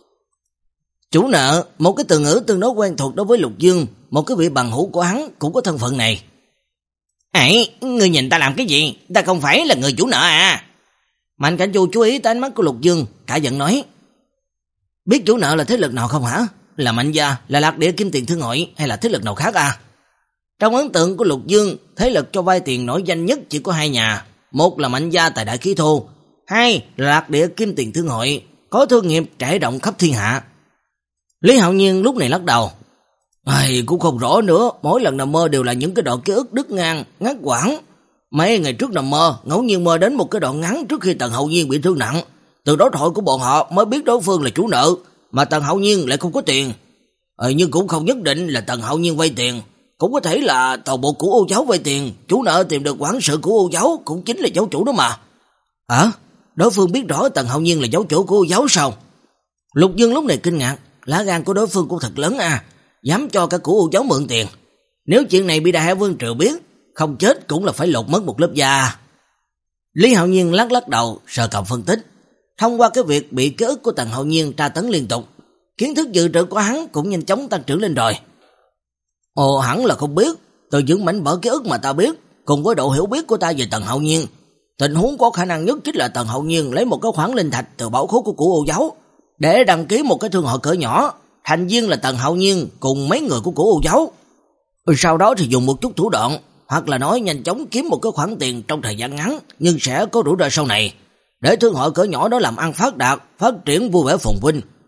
Chủ nợ, một cái từ ngữ tương đối quen thuộc đối với Lục Dương, một cái vị bằng hữu của hắn cũng có thân phận này. Ấy, ngươi nhìn ta làm cái gì? Ta không phải là người chủ nợ à? Mạnh Cảnh Chu chú ý tới ánh mắt của Lục Dương, cả giận nói. Biết chủ nợ là thế lực nào không hả? Là Mạnh gia, là Lạc Địa Kim Tiền Thương hội hay là thế lực nào khác à? Trong ấn tượng của Lục Dương, thế lực cho vay tiền nổi danh nhất chỉ có hai nhà. Một là Mạnh gia tại Đại Khí Thô, hai là Lạc Địa Kim Tiền Thương hội, có thương nghiệp trải rộng khắp thiên hạ. Lý Hạo Nhiên lúc này lắc đầu. Ai, cũng không rõ nữa, mỗi lần nằm mơ đều là những cái đoạn ký ức đứt ngang, ngắt quãng. Mấy ngày trước nằm mơ, ngẫu nhiên mơ đến một cái đoạn ngắn trước khi Tần Hạo Nhiên bị thương nặng. Từ đối thoại của bọn họ mới biết đối phương là chủ nợ, mà Tần Hạo Nhiên lại không có tiền. Ờ, nhưng cũng không nhất định là Tần Hạo Nhiên vay tiền, cũng có thể là toàn bộ Cửu Ô giáo vay tiền, chủ nợ tìm được quản sự Cửu Ô giáo cũng chính là giáo chủ đó mà. À, đối phương biết rõ Tần Hạo Nhiên là giáo chủ của Ô giáo sao? Lục Dương lúc này kinh ngạc, lá gan của đối phương cũng thật lớn à, dám cho cả Cửu Ô giáo mượn tiền. Nếu chuyện này bị Đại Hải Vương Triều biết, không chết cũng là phải lột mất một lớp da. Lý Hạo Nhiên lắc lắc đầu, sờ cầm phân tích. Thông qua cái việc bị ký ức của Tần Hạo Nhiên tra tấn liên tục, kiến thức dự trữ của hắn cũng nhanh chóng tăng trưởng lên rồi. Ồ, hẳn là không biết, từ những mảnh vỡ ký ức mà ta biết, cùng với độ hiểu biết của ta về Tần Hạo Nhiên, tình huống có khả năng nhất chính là Tần Hạo Nhiên lấy một cái khoản linh thạch từ bảo khố của Cửu Ô giáo để đăng ký một cái thương hội cỡ nhỏ, thành viên là Tần Hạo Nhiên cùng mấy người của Cửu Ô giáo. Sau đó thì dùng một chút thủ đoạn, hoặc là nói nhanh chóng kiếm một cái khoản tiền trong thời gian ngắn, nhưng sẽ có rủi ro sau này, để thương hội cỡ nhỏ đó làm ăn phát đạt, phát triển vui vẻ phồn vinh.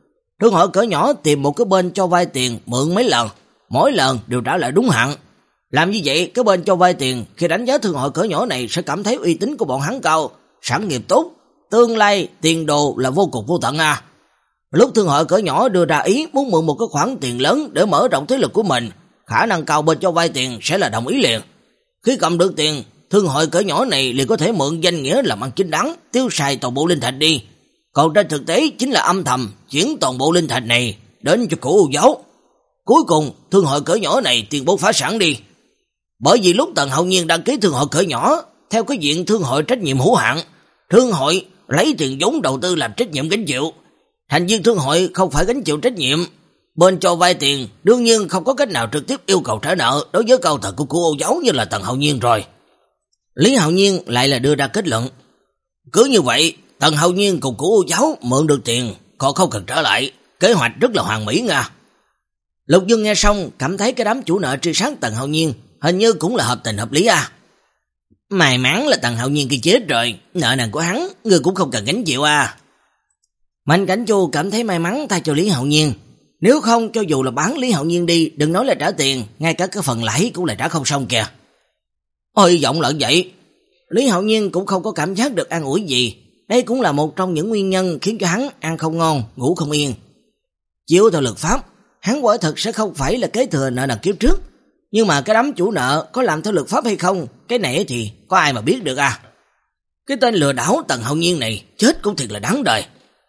Thương hội cỡ nhỏ tìm một cái bên cho vay tiền mượn mấy lần, mỗi lần đều trả lại đúng hạn. Làm như vậy, cái bên cho vay tiền khi đánh giá thương hội cỡ nhỏ này sẽ cảm thấy uy tín của bọn hắn cao, sản nghiệp tốt, tương lai tiền đồ là vô cùng vô tận à. Lúc thương hội cỡ nhỏ đưa ra ý muốn mượn một cái khoản tiền lớn để mở rộng thế lực của mình, khả năng cao bên cho vay tiền sẽ là đồng ý liền. Khi cầm được tiền, thương hội cỡ nhỏ này liền có thể mượn danh nghĩa làm ăn chính đáng, tiêu xài toàn bộ linh thạch đi. Còn trên thực tế chính là âm thầm chuyển toàn bộ linh thạch này đến cho Cửu U giáo. Cuối cùng, thương hội cỡ nhỏ này tuyên bố phá sản đi. Bởi vì lúc Tần Hạo Nhiên đăng ký thương hội cỡ nhỏ, theo cái diện thương hội trách nhiệm hữu hạn, thương hội lấy tiền vốn đầu tư làm trách nhiệm gánh chịu. Thành viên thương hội không phải gánh chịu trách nhiệm. Bên cho vay tiền đương nhiên không có cách nào trực tiếp yêu cầu trả nợ đối với cao tầng của Cửu U giáo như là Tần Hạo Nhiên rồi. Lý Hạo Nhiên lại là đưa ra kết luận. Cứ như vậy, Tần Hạo Nhiên cùng Cửu U giáo mượn được tiền, còn không cần trả lại, kế hoạch rất là hoàn mỹ nha. Lục Dương nghe xong cảm thấy cái đám chủ nợ truy sát Tần Hạo Nhiên hình như cũng là hợp tình hợp lý à. May mắn là Tần Hạo Nhiên kia chết rồi, nợ nần của hắn người cũng không cần gánh chịu à. Mạnh Cảnh Chu cảm thấy may mắn thay cho Lý Hạo Nhiên. Nếu không, cho dù là bán Lý Hạo Nhiên đi, đừng nói là trả tiền, ngay cả cái phần lãi cũng là trả không xong kìa. Ôi giọng lợn vậy. Lý Hạo Nhiên cũng không có cảm giác được an ủi gì. Đây cũng là một trong những nguyên nhân khiến cho hắn ăn không ngon, ngủ không yên. Chiếu theo luật pháp, hắn quả thật sẽ không phải là kế thừa nợ nần kiếp trước. Nhưng mà cái đám chủ nợ có làm theo luật pháp hay không, cái này thì có ai mà biết được à. Cái tên lừa đảo Tần Hạo Nhiên này chết cũng thiệt là đáng đời.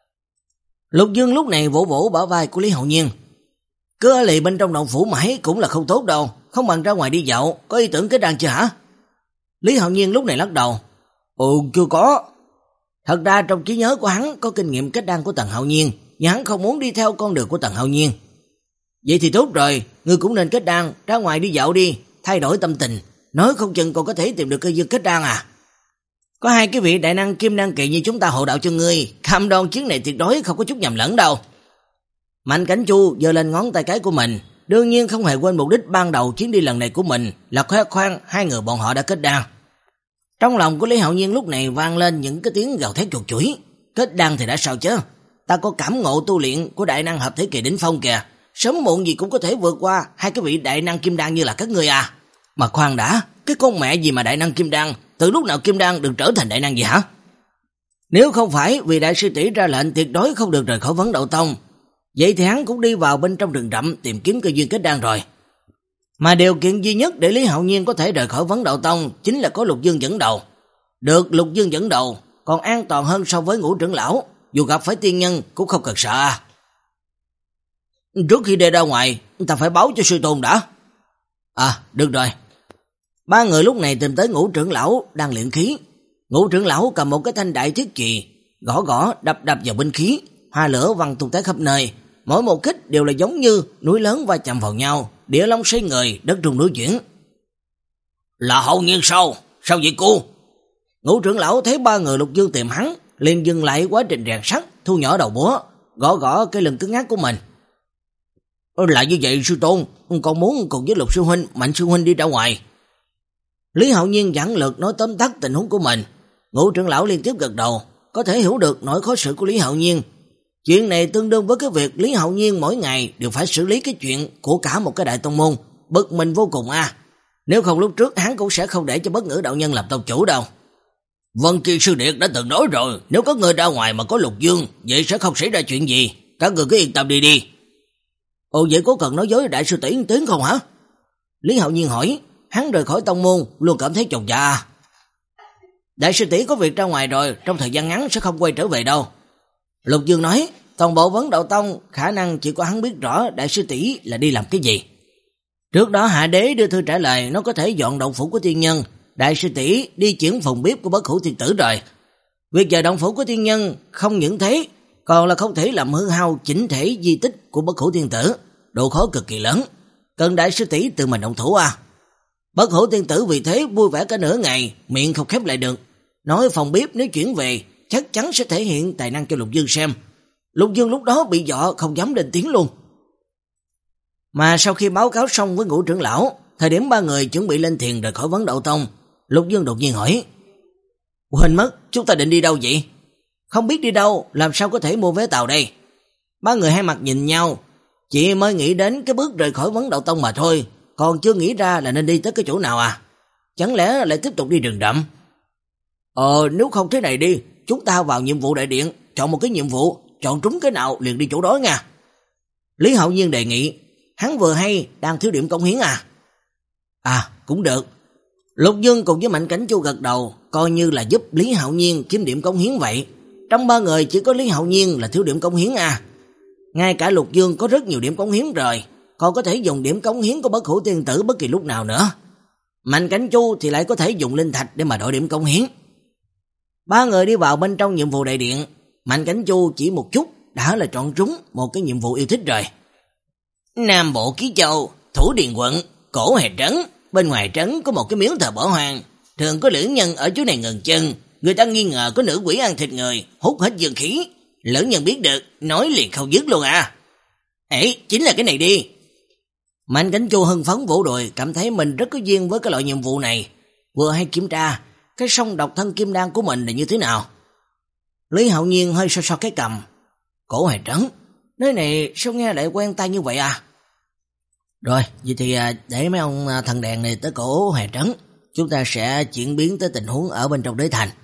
Lục Dương lúc này vỗ vỗ bả vai của Lý Hạo Nhiên. Cứ ở lì bên trong động phủ mãi cũng là không tốt đâu, không bằng ra ngoài đi dạo, có ý tưởng kết đan chưa hả? Lý Hạo Nhiên lúc này lắc đầu. Ừ, chưa có. Thật ra trong trí nhớ của hắn có kinh nghiệm kết đan của Tần Hạo Nhiên, nhưng hắn không muốn đi theo con đường của Tần Hạo Nhiên. Vậy thì tốt rồi, ngươi cũng nên kết đan, ra ngoài đi dạo đi, thay đổi tâm tình, nói không chừng còn có thể tìm được cơ duyên kết đan à. Có hai cái vị đại năng kim đan kỳ như chúng ta hộ đạo cho ngươi, cam đoan chuyến này tuyệt đối không có chút nhầm lẫn đâu. Mạnh Cảnh Chu giơ lên ngón tay cái của mình, đương nhiên không hề quên mục đích ban đầu chuyến đi lần này của mình là khoe khoang hai người bọn họ đã kết đan. Trong lòng của Lý Hạo Nhiên lúc này vang lên những cái tiếng gào thét chuột chuỗi. Kết đan thì đã sao chứ, ta có cảm ngộ tu luyện của đại năng hợp thể kỳ đỉnh phong kìa, sớm muộn gì cũng có thể vượt qua hai cái vị đại năng kim đan như là các ngươi à. Mà khoan đã, cái con mẹ gì mà đại năng kim đan, từ lúc nào kim đan được trở thành đại năng gì hả? Nếu không phải vì đại sư tỷ ra lệnh tuyệt đối không được rời khỏi Vấn Đậu Tông, vậy thì hắn cũng đi vào bên trong rừng rậm tìm kiếm cơ duyên kết đan rồi. Mà điều kiện duy nhất để Lý Hạo Nhiên có thể rời khỏi Vấn Đậu Tông chính là có Lục Dương dẫn đầu. Được Lục Dương dẫn đầu còn an toàn hơn so với Ngũ trưởng lão, dù gặp phải tiên nhân cũng không cần sợ à. Trước khi đi ra ngoài, ta phải báo cho sư tôn đã. À, được rồi. Ba người lúc này tìm tới Ngũ trưởng lão đang luyện khí. Ngũ trưởng lão cầm một cái thanh đại thiết chì, gõ gõ đập đập vào binh khí, hoa lửa văng tung tóe khắp nơi, mỗi một kích đều là giống như núi lớn va chạm vào nhau, địa long xoay người, đất rung núi chuyển. Là Hạo Nhiên sao? Sao vậy cô? Ngũ trưởng lão thấy ba người Lục Dương tìm hắn, liền dừng lại quá trình rèn sắt, thu nhỏ đầu búa, gõ gõ cái lưng cứng ngắc của mình. Là như vậy sư tôn, con muốn cùng với Lục sư huynh, Mạnh sư huynh đi ra ngoài. Lý Hạo Nhiên giảng lược nói tóm tắt tình huống của mình. Ngũ trưởng lão liên tiếp gật đầu, có thể hiểu được nỗi khó xử của Lý Hạo Nhiên. Chuyện này tương đương với cái việc Lý Hạo Nhiên mỗi ngày đều phải xử lý cái chuyện của cả một cái đại tông môn, bực mình vô cùng à. Nếu không lúc trước hắn cũng sẽ không để cho Bất Ngữ đạo nhân làm tông chủ đâu. Vân Kỳ sư điệt đã từng nói rồi, nếu có người ra ngoài mà có Lục Dương, vậy sẽ không xảy ra chuyện gì, các người cứ yên tâm đi đi. Ồ, vậy có cần nói dối đại sư tỷ tiếng không hả? Lý Hạo Nhiên hỏi. Hắn rời khỏi tông môn luôn cảm thấy chột dạ. Đại sư tỷ có việc ra ngoài rồi, trong thời gian ngắn sẽ không quay trở về đâu. Lục Dương nói, toàn bộ Vấn Đậu Tông khả năng chỉ có hắn biết rõ đại sư tỷ là đi làm cái gì. Trước đó Hạ Đế đưa thư trả lời nó có thể dọn động phủ của tiên nhân, đại sư tỷ đi chuyển phòng bếp của Bất Hủ Thiên Tử rồi. Việc giờ động phủ của tiên nhân không những thế, còn là không thể làm hư hao chỉnh thể di tích của Bất Hủ Thiên Tử, độ khó cực kỳ lớn, cần đại sư tỷ tự mình động thủ à. Bất Hủ Thiên Tử vì thế vui vẻ cả nửa ngày, miệng không khép lại được, nói phòng bếp nếu chuyển về chắc chắn sẽ thể hiện tài năng cho Lục Dương xem. Lục Dương lúc đó bị dọa không dám lên tiếng luôn. Mà sau khi báo cáo xong với Ngũ trưởng lão, thời điểm ba người chuẩn bị lên thiền rời khỏi Vấn Đậu Tông, Lục Dương đột nhiên hỏi, quên mất, chúng ta định đi đâu vậy? Không biết đi đâu, làm sao có thể mua vé tàu đây? Ba người hai mặt nhìn nhau, chỉ mới nghĩ đến cái bước rời khỏi Vấn Đạo Tông mà thôi, còn chưa nghĩ ra là nên đi tới cái chỗ nào à. Chẳng lẽ lại tiếp tục đi rừng rậm? Ờ, nếu không thế này đi, chúng ta vào nhiệm vụ đại điện, chọn một cái nhiệm vụ, chọn trúng cái nào liền đi chỗ đó nha. Lý Hạo Nhiên đề nghị, hắn vừa hay đang thiếu điểm công hiến à. À, cũng được. Lục Dương cùng với Mạnh Cảnh Chu gật đầu, coi như là giúp Lý Hạo Nhiên kiếm điểm công hiến vậy. Trong ba người chỉ có Lý Hạo Nhiên là thiếu điểm công hiến à. Ngay cả Lục Dương có rất nhiều điểm công hiến rồi, còn có thể dùng điểm công hiến của Bất Hủ Tiên Tử bất kỳ lúc nào nữa. Mạnh Cảnh Chu thì lại có thể dùng linh thạch để mà đổi điểm công hiến. Ba người đi vào bên trong nhiệm vụ đại điện, Mạnh Cảnh Chu chỉ một chút đã là chọn trúng một cái nhiệm vụ yêu thích rồi. Nam Bộ Ký Châu, Thủ Điền quận, Cổ Hề Trấn, bên ngoài trấn có một cái miếu thờ bỏ hoang, thường có lữ nhân ở chỗ này ngừng chân, người ta nghi ngờ có nữ quỷ ăn thịt người, hút hết dương khí. Lữ nhân biết được, nói liền không dứt luôn à. Ê, chính là cái này đi. Mạnh Cảnh Chu hưng phấn vỗ đùi, cảm thấy mình rất có duyên với cái loại nhiệm vụ này. Vừa hay kiểm tra cái song độc thân kim đan của mình là như thế nào. Lý Hạo Nhiên hơi so so cái cầm. Cổ Hề Trấn, nơi này sao nghe lại quen tay như vậy à? Rồi, vậy thì để mấy ông thần đèn này tới Cổ Hề Trấn, chúng ta sẽ chuyển biến tới tình huống ở bên trong đế thành.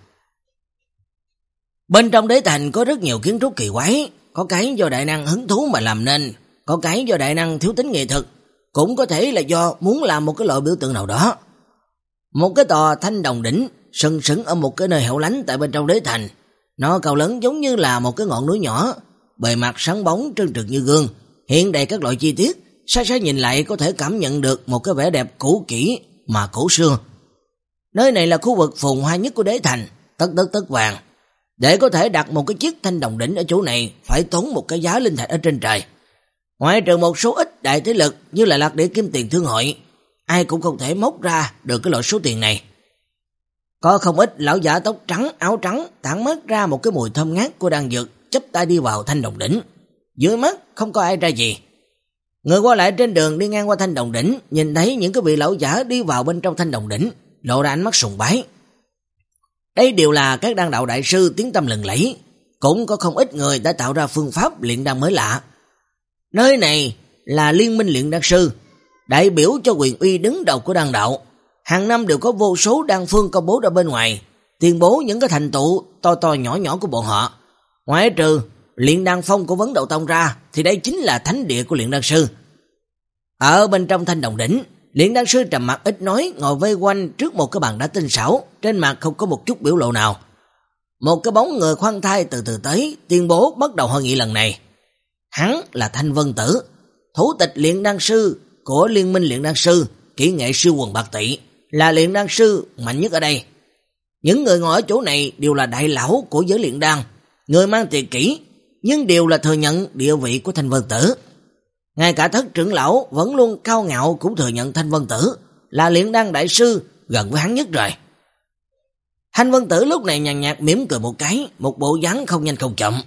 Bên trong đế thành có rất nhiều kiến trúc kỳ quái, có cái do đại năng hứng thú mà làm nên, có cái do đại năng thiếu tính nghệ thuật, cũng có thể là do muốn làm một cái loại biểu tượng nào đó. Một cái tòa thanh đồng đỉnh sừng sững ở một cái nơi hẻo lánh tại bên trong đế thành. Nó cao lớn giống như là một cái ngọn núi nhỏ, bề mặt sáng bóng trơn trượt như gương, hiện đầy các loại chi tiết, xa xa nhìn lại có thể cảm nhận được một cái vẻ đẹp cũ kỹ mà cổ xưa. Nơi này là khu vực phồn hoa nhất của đế thành, tất tất tất vàng. Để có thể đặt một cái chiếc thanh đồng đỉnh ở chỗ này phải tốn một cái giá linh thạch ở trên trời. Ngoại trừ một số ít đại thế lực như là Lạc Địa Kim Tiền Thương Hội, ai cũng không thể móc ra được cái loại số tiền này. Có không ít lão giả tóc trắng, áo trắng tản mát ra một cái mùi thơm ngát của đan dược, chắp tay đi vào thanh đồng đỉnh. Dưới mắt không có ai ra gì. Người qua lại trên đường đi ngang qua thanh đồng đỉnh, nhìn thấy những cái vị lão giả đi vào bên trong thanh đồng đỉnh, lộ ra ánh mắt sùng bái. Đây đều là các đan đạo đại sư tiếng tăm lừng lẫy, cũng có không ít người đã tạo ra phương pháp luyện đan mới lạ. Nơi này là Liên minh luyện đan sư, đại biểu cho quyền uy đứng đầu của đan đạo. Hàng năm đều có vô số đan phương công bố ra bên ngoài, tuyên bố những cái thành tựu to to nhỏ nhỏ của bọn họ. Ngoại trừ luyện đan phong của Vấn Đạo Tông ra, thì đây chính là thánh địa của luyện đan sư. Ở bên trong thanh đồng đỉnh, luyện đan sư trầm mặc ít nói, ngồi vây quanh trước một cái bàn đá tinh xảo, trên mặt không có một chút biểu lộ nào. Một cái bóng người khoan thai từ từ tới, tuyên bố bắt đầu hội nghị lần này. Hắn là Thanh Vân Tử, thủ tịch luyện đan sư của Liên minh luyện đan sư, kỹ nghệ sư quần bạc tỷ, là luyện đan sư mạnh nhất ở đây. Những người ngồi ở chỗ này đều là đại lão của giới luyện đan, người mang tiền kỹ, nhưng đều là thừa nhận địa vị của Thanh Vân Tử. Ngay cả Thất trưởng lão vẫn luôn cao ngạo cũng thừa nhận Thanh Vân Tử là luyện đan đại sư gần với hắn nhất rồi. Thanh Vân Tử lúc này nhàn nhạt mỉm cười một cái, một bộ dáng không nhanh không chậm.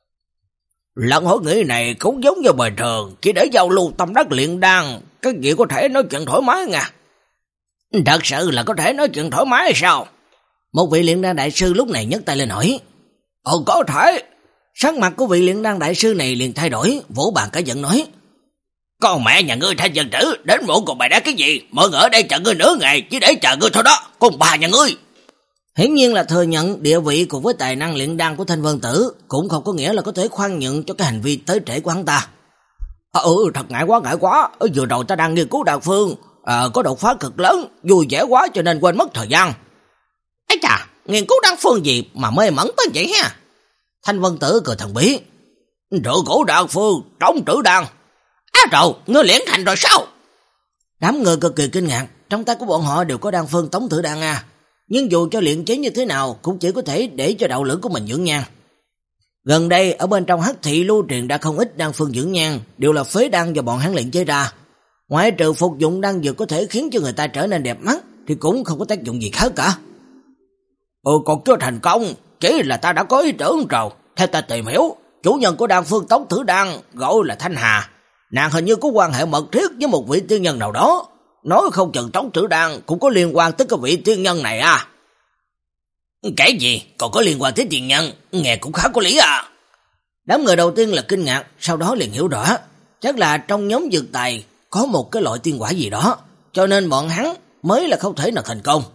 Lần hội nghị này cũng giống như bình thường, chỉ để giao lưu tâm đắc luyện đan, cái gì có thể nói chuyện thoải mái nha. Thật sự là có thể nói chuyện thoải mái hay sao? Một vị luyện đan đại sư lúc này nhấc tay lên hỏi. Ồ, có thể. Sắc mặt của vị luyện đan đại sư này liền thay đổi, vỗ bàn cả giận nói. Con mẹ nhà ngươi Thanh Vân Tử, đến muộn còn bày đá cái gì? Mọi người ở đây chờ ngươi nửa ngày, chỉ để chờ ngươi thôi đó, con bà nhà ngươi. Hiển nhiên là thừa nhận địa vị cùng với tài năng luyện đan của Thanh Vân Tử, cũng không có nghĩa là có thể khoan nhượng cho cái hành vi tới trễ của hắn ta. À, ừ, thật ngại quá, ngại quá. Ở vừa rồi ta đang nghiên cứu đan phương, à, có đột phá cực lớn, vui vẻ quá cho nên quên mất thời gian. Ấy chà, nghiên cứu đan phương gì mà mê mẩn tới vậy ha? Thanh Vân Tử cười thần bí. Rượu cổ đan phương, trống trữ đan. Á trời, ngươi luyện thành rồi sao? Đám người cực kỳ kinh ngạc, trong tay của bọn họ đều có đan phương tống thử đan à. Nhưng dù cho luyện chế như thế nào cũng chỉ có thể để cho đạo lữ của mình dưỡng nhan. Gần đây ở bên trong Hắc thị lưu truyền đã không ít đan phương dưỡng nhan, đều là phế đan do bọn hắn luyện chế ra. Ngoại trừ phục dụng đan dược có thể khiến cho người ta trở nên đẹp mắt thì cũng không có tác dụng gì khác cả. Ừ, còn chưa thành công, chỉ là ta đã có ý tưởng rồi. Theo ta tìm hiểu, chủ nhân của đan phương tống thử đan gọi là Thanh Hà. Nàng hình như có quan hệ mật thiết với một vị tiên nhân nào đó. Nói không chừng tống trữ đan cũng có liên quan tới cái vị tiên nhân này à. Cái gì? Còn có liên quan tới tiên nhân? Nghe cũng khá có lý à. Đám người đầu tiên là kinh ngạc, sau đó liền hiểu rõ, chắc là trong nhóm dược tài có một cái loại tiên quả gì đó, cho nên bọn hắn mới là không thể nào thành công.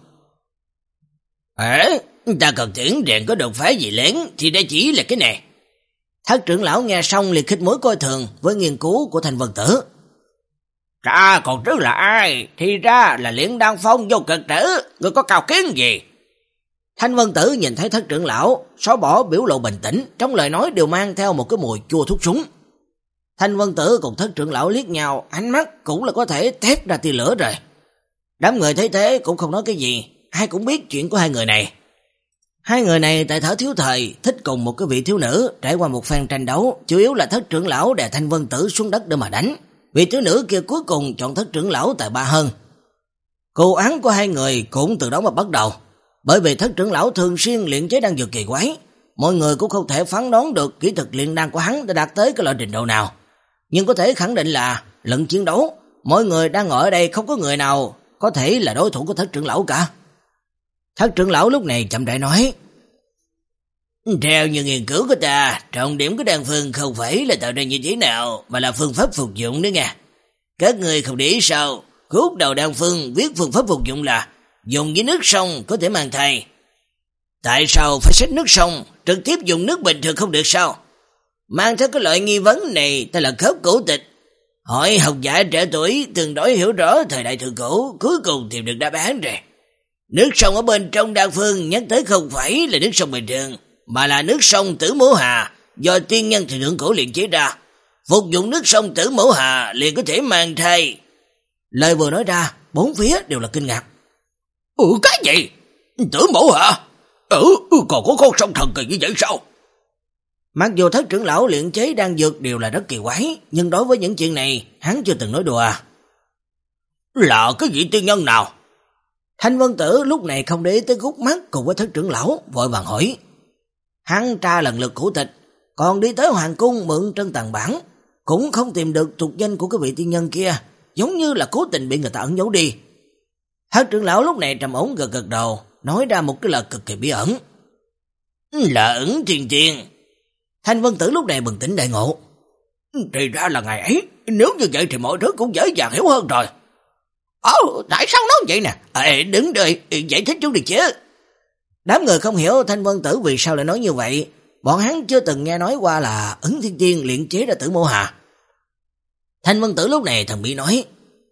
Ê, ta cần tiễn rèn có đột phá gì lớn thì đây chỉ là cái này. Thất trưởng lão nghe xong liền khích mối coi thường với nghiên cứu của Thanh Vân Tử. Ta còn trước là ai? Thì ra là Liễn Đan Phong vô cực tử, người có cao kiến gì? Thanh Vân Tử nhìn thấy thất trưởng lão, xóa bỏ biểu lộ bình tĩnh, trong lời nói đều mang theo một cái mùi chua thuốc súng. Thanh Vân Tử cùng thất trưởng lão liếc nhau, ánh mắt cũng là có thể thét ra tia lửa rồi. Đám người thấy thế cũng không nói cái gì, ai cũng biết chuyện của hai người này. Hai người này tại thở thiếu thời, thích cùng một cái vị thiếu nữ, trải qua một phen tranh đấu, chủ yếu là thất trưởng lão đè Thanh Vân Tử xuống đất để mà đánh. Vị thiếu nữ kia cuối cùng chọn thất trưởng lão tài ba hơn. Cô án của hai người cũng từ đó mà bắt đầu. Bởi vì thất trưởng lão thường xuyên luyện chế đan dược kỳ quái, mọi người cũng không thể phán đoán được kỹ thuật luyện đan của hắn đã đạt tới cái loại trình độ nào. Nhưng có thể khẳng định là lần chiến đấu, mọi người đang ngồi ở đây không có người nào có thể là đối thủ của thất trưởng lão cả. Thất trưởng lão lúc này chậm rãi nói: theo như nghiên cứu của ta, trọng điểm của đan phương không phải là tạo ra như thế nào, mà là phương pháp phục dụng nữa nha. Các người không để ý sao, khúc đầu đan phương viết phương pháp phục dụng là dùng với nước sông có thể mang thai. Tại sao phải xách nước sông, trực tiếp dùng nước bình thường không được sao? Mang theo cái loại nghi vấn này ta là khớp cổ tịch. Hỏi học giả trẻ tuổi tương đối hiểu rõ thời đại thượng cổ, cuối cùng tìm được đáp án rồi. Nước sông ở bên trong đan phương nhắc tới không phải là nước sông bình thường, mà là nước sông Tử Mẫu Hà do tiên nhân thời thượng cổ luyện chế ra. Phục dụng nước sông Tử Mẫu Hà liền có thể mang thai. Lời vừa nói ra, bốn phía đều là kinh ngạc. Ừ, cái gì? Tử Mẫu Hà? Ừ, còn có con sông thần kỳ như vậy sao? Mặc dù thất trưởng lão luyện chế đan dược đều là rất kỳ quái, nhưng đối với những chuyện này, hắn chưa từng nói đùa. Là cái vị tiên nhân nào? Thanh Vân Tử lúc này không để ý tới gút mắt cùng với thất trưởng lão, vội vàng hỏi. Hắn tra lần lượt cổ tịch, còn đi tới hoàng cung mượn trân tàng bản, cũng không tìm được tục danh của cái vị tiên nhân kia, giống như là cố tình bị người ta ẩn giấu đi. Thất trưởng lão lúc này trầm ổn gật gật đầu, nói ra một cái lời cực kỳ bí ẩn. Là ẩn thiên tiên. Thanh Vân Tử lúc này bừng tỉnh đại ngộ. Thì ra là ngày ấy, nếu như vậy thì mọi thứ cũng dễ dàng hiểu hơn rồi. Ồ, tại sao nói vậy nè? Ê, đứng đợi, giải thích chút đi chứ. Đám người không hiểu Thanh Vân Tử vì sao lại nói như vậy. Bọn hắn chưa từng nghe nói qua là ẩn thiên tiên luyện chế ra Tử Mẫu Hà. Thanh Vân Tử lúc này thần bí nói.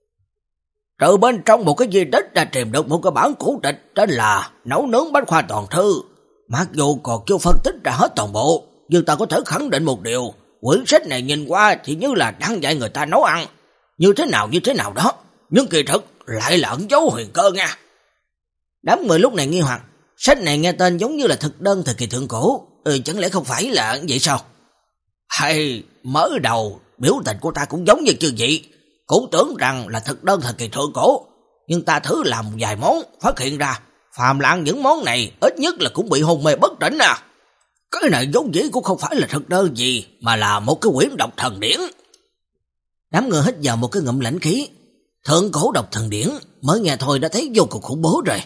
Từ bên trong một cái di tích đã tìm được một cái bản cổ tịch tên là Nấu Nướng Bách Khoa Toàn Thư. Mặc dù còn chưa phân tích ra hết toàn bộ, nhưng ta có thể khẳng định một điều, quyển sách này nhìn qua thì như là đang dạy người ta nấu ăn, như thế nào như thế nào đó, nhưng kỳ thực lại là ẩn dấu huyền cơ nha. Đám người lúc này nghi hoặc, sách này nghe tên giống như là thực đơn thời kỳ thượng cổ, ừ, chẳng lẽ không phải là vậy sao? Hay mới đầu biểu tình của ta cũng giống như chưa vậy, cũng tưởng rằng là thực đơn thời kỳ thượng cổ, nhưng ta thử làm vài món, phát hiện ra phàm là ăn những món này ít nhất là cũng bị hôn mê bất tỉnh à. Cái này giống dĩ cũng không phải là thực đơn gì, mà là một cái quyển độc thần điển. Đám người hít vào một cái ngụm lãnh khí. Thượng cổ độc thần điển mới nghe thôi đã thấy vô cùng khủng bố rồi.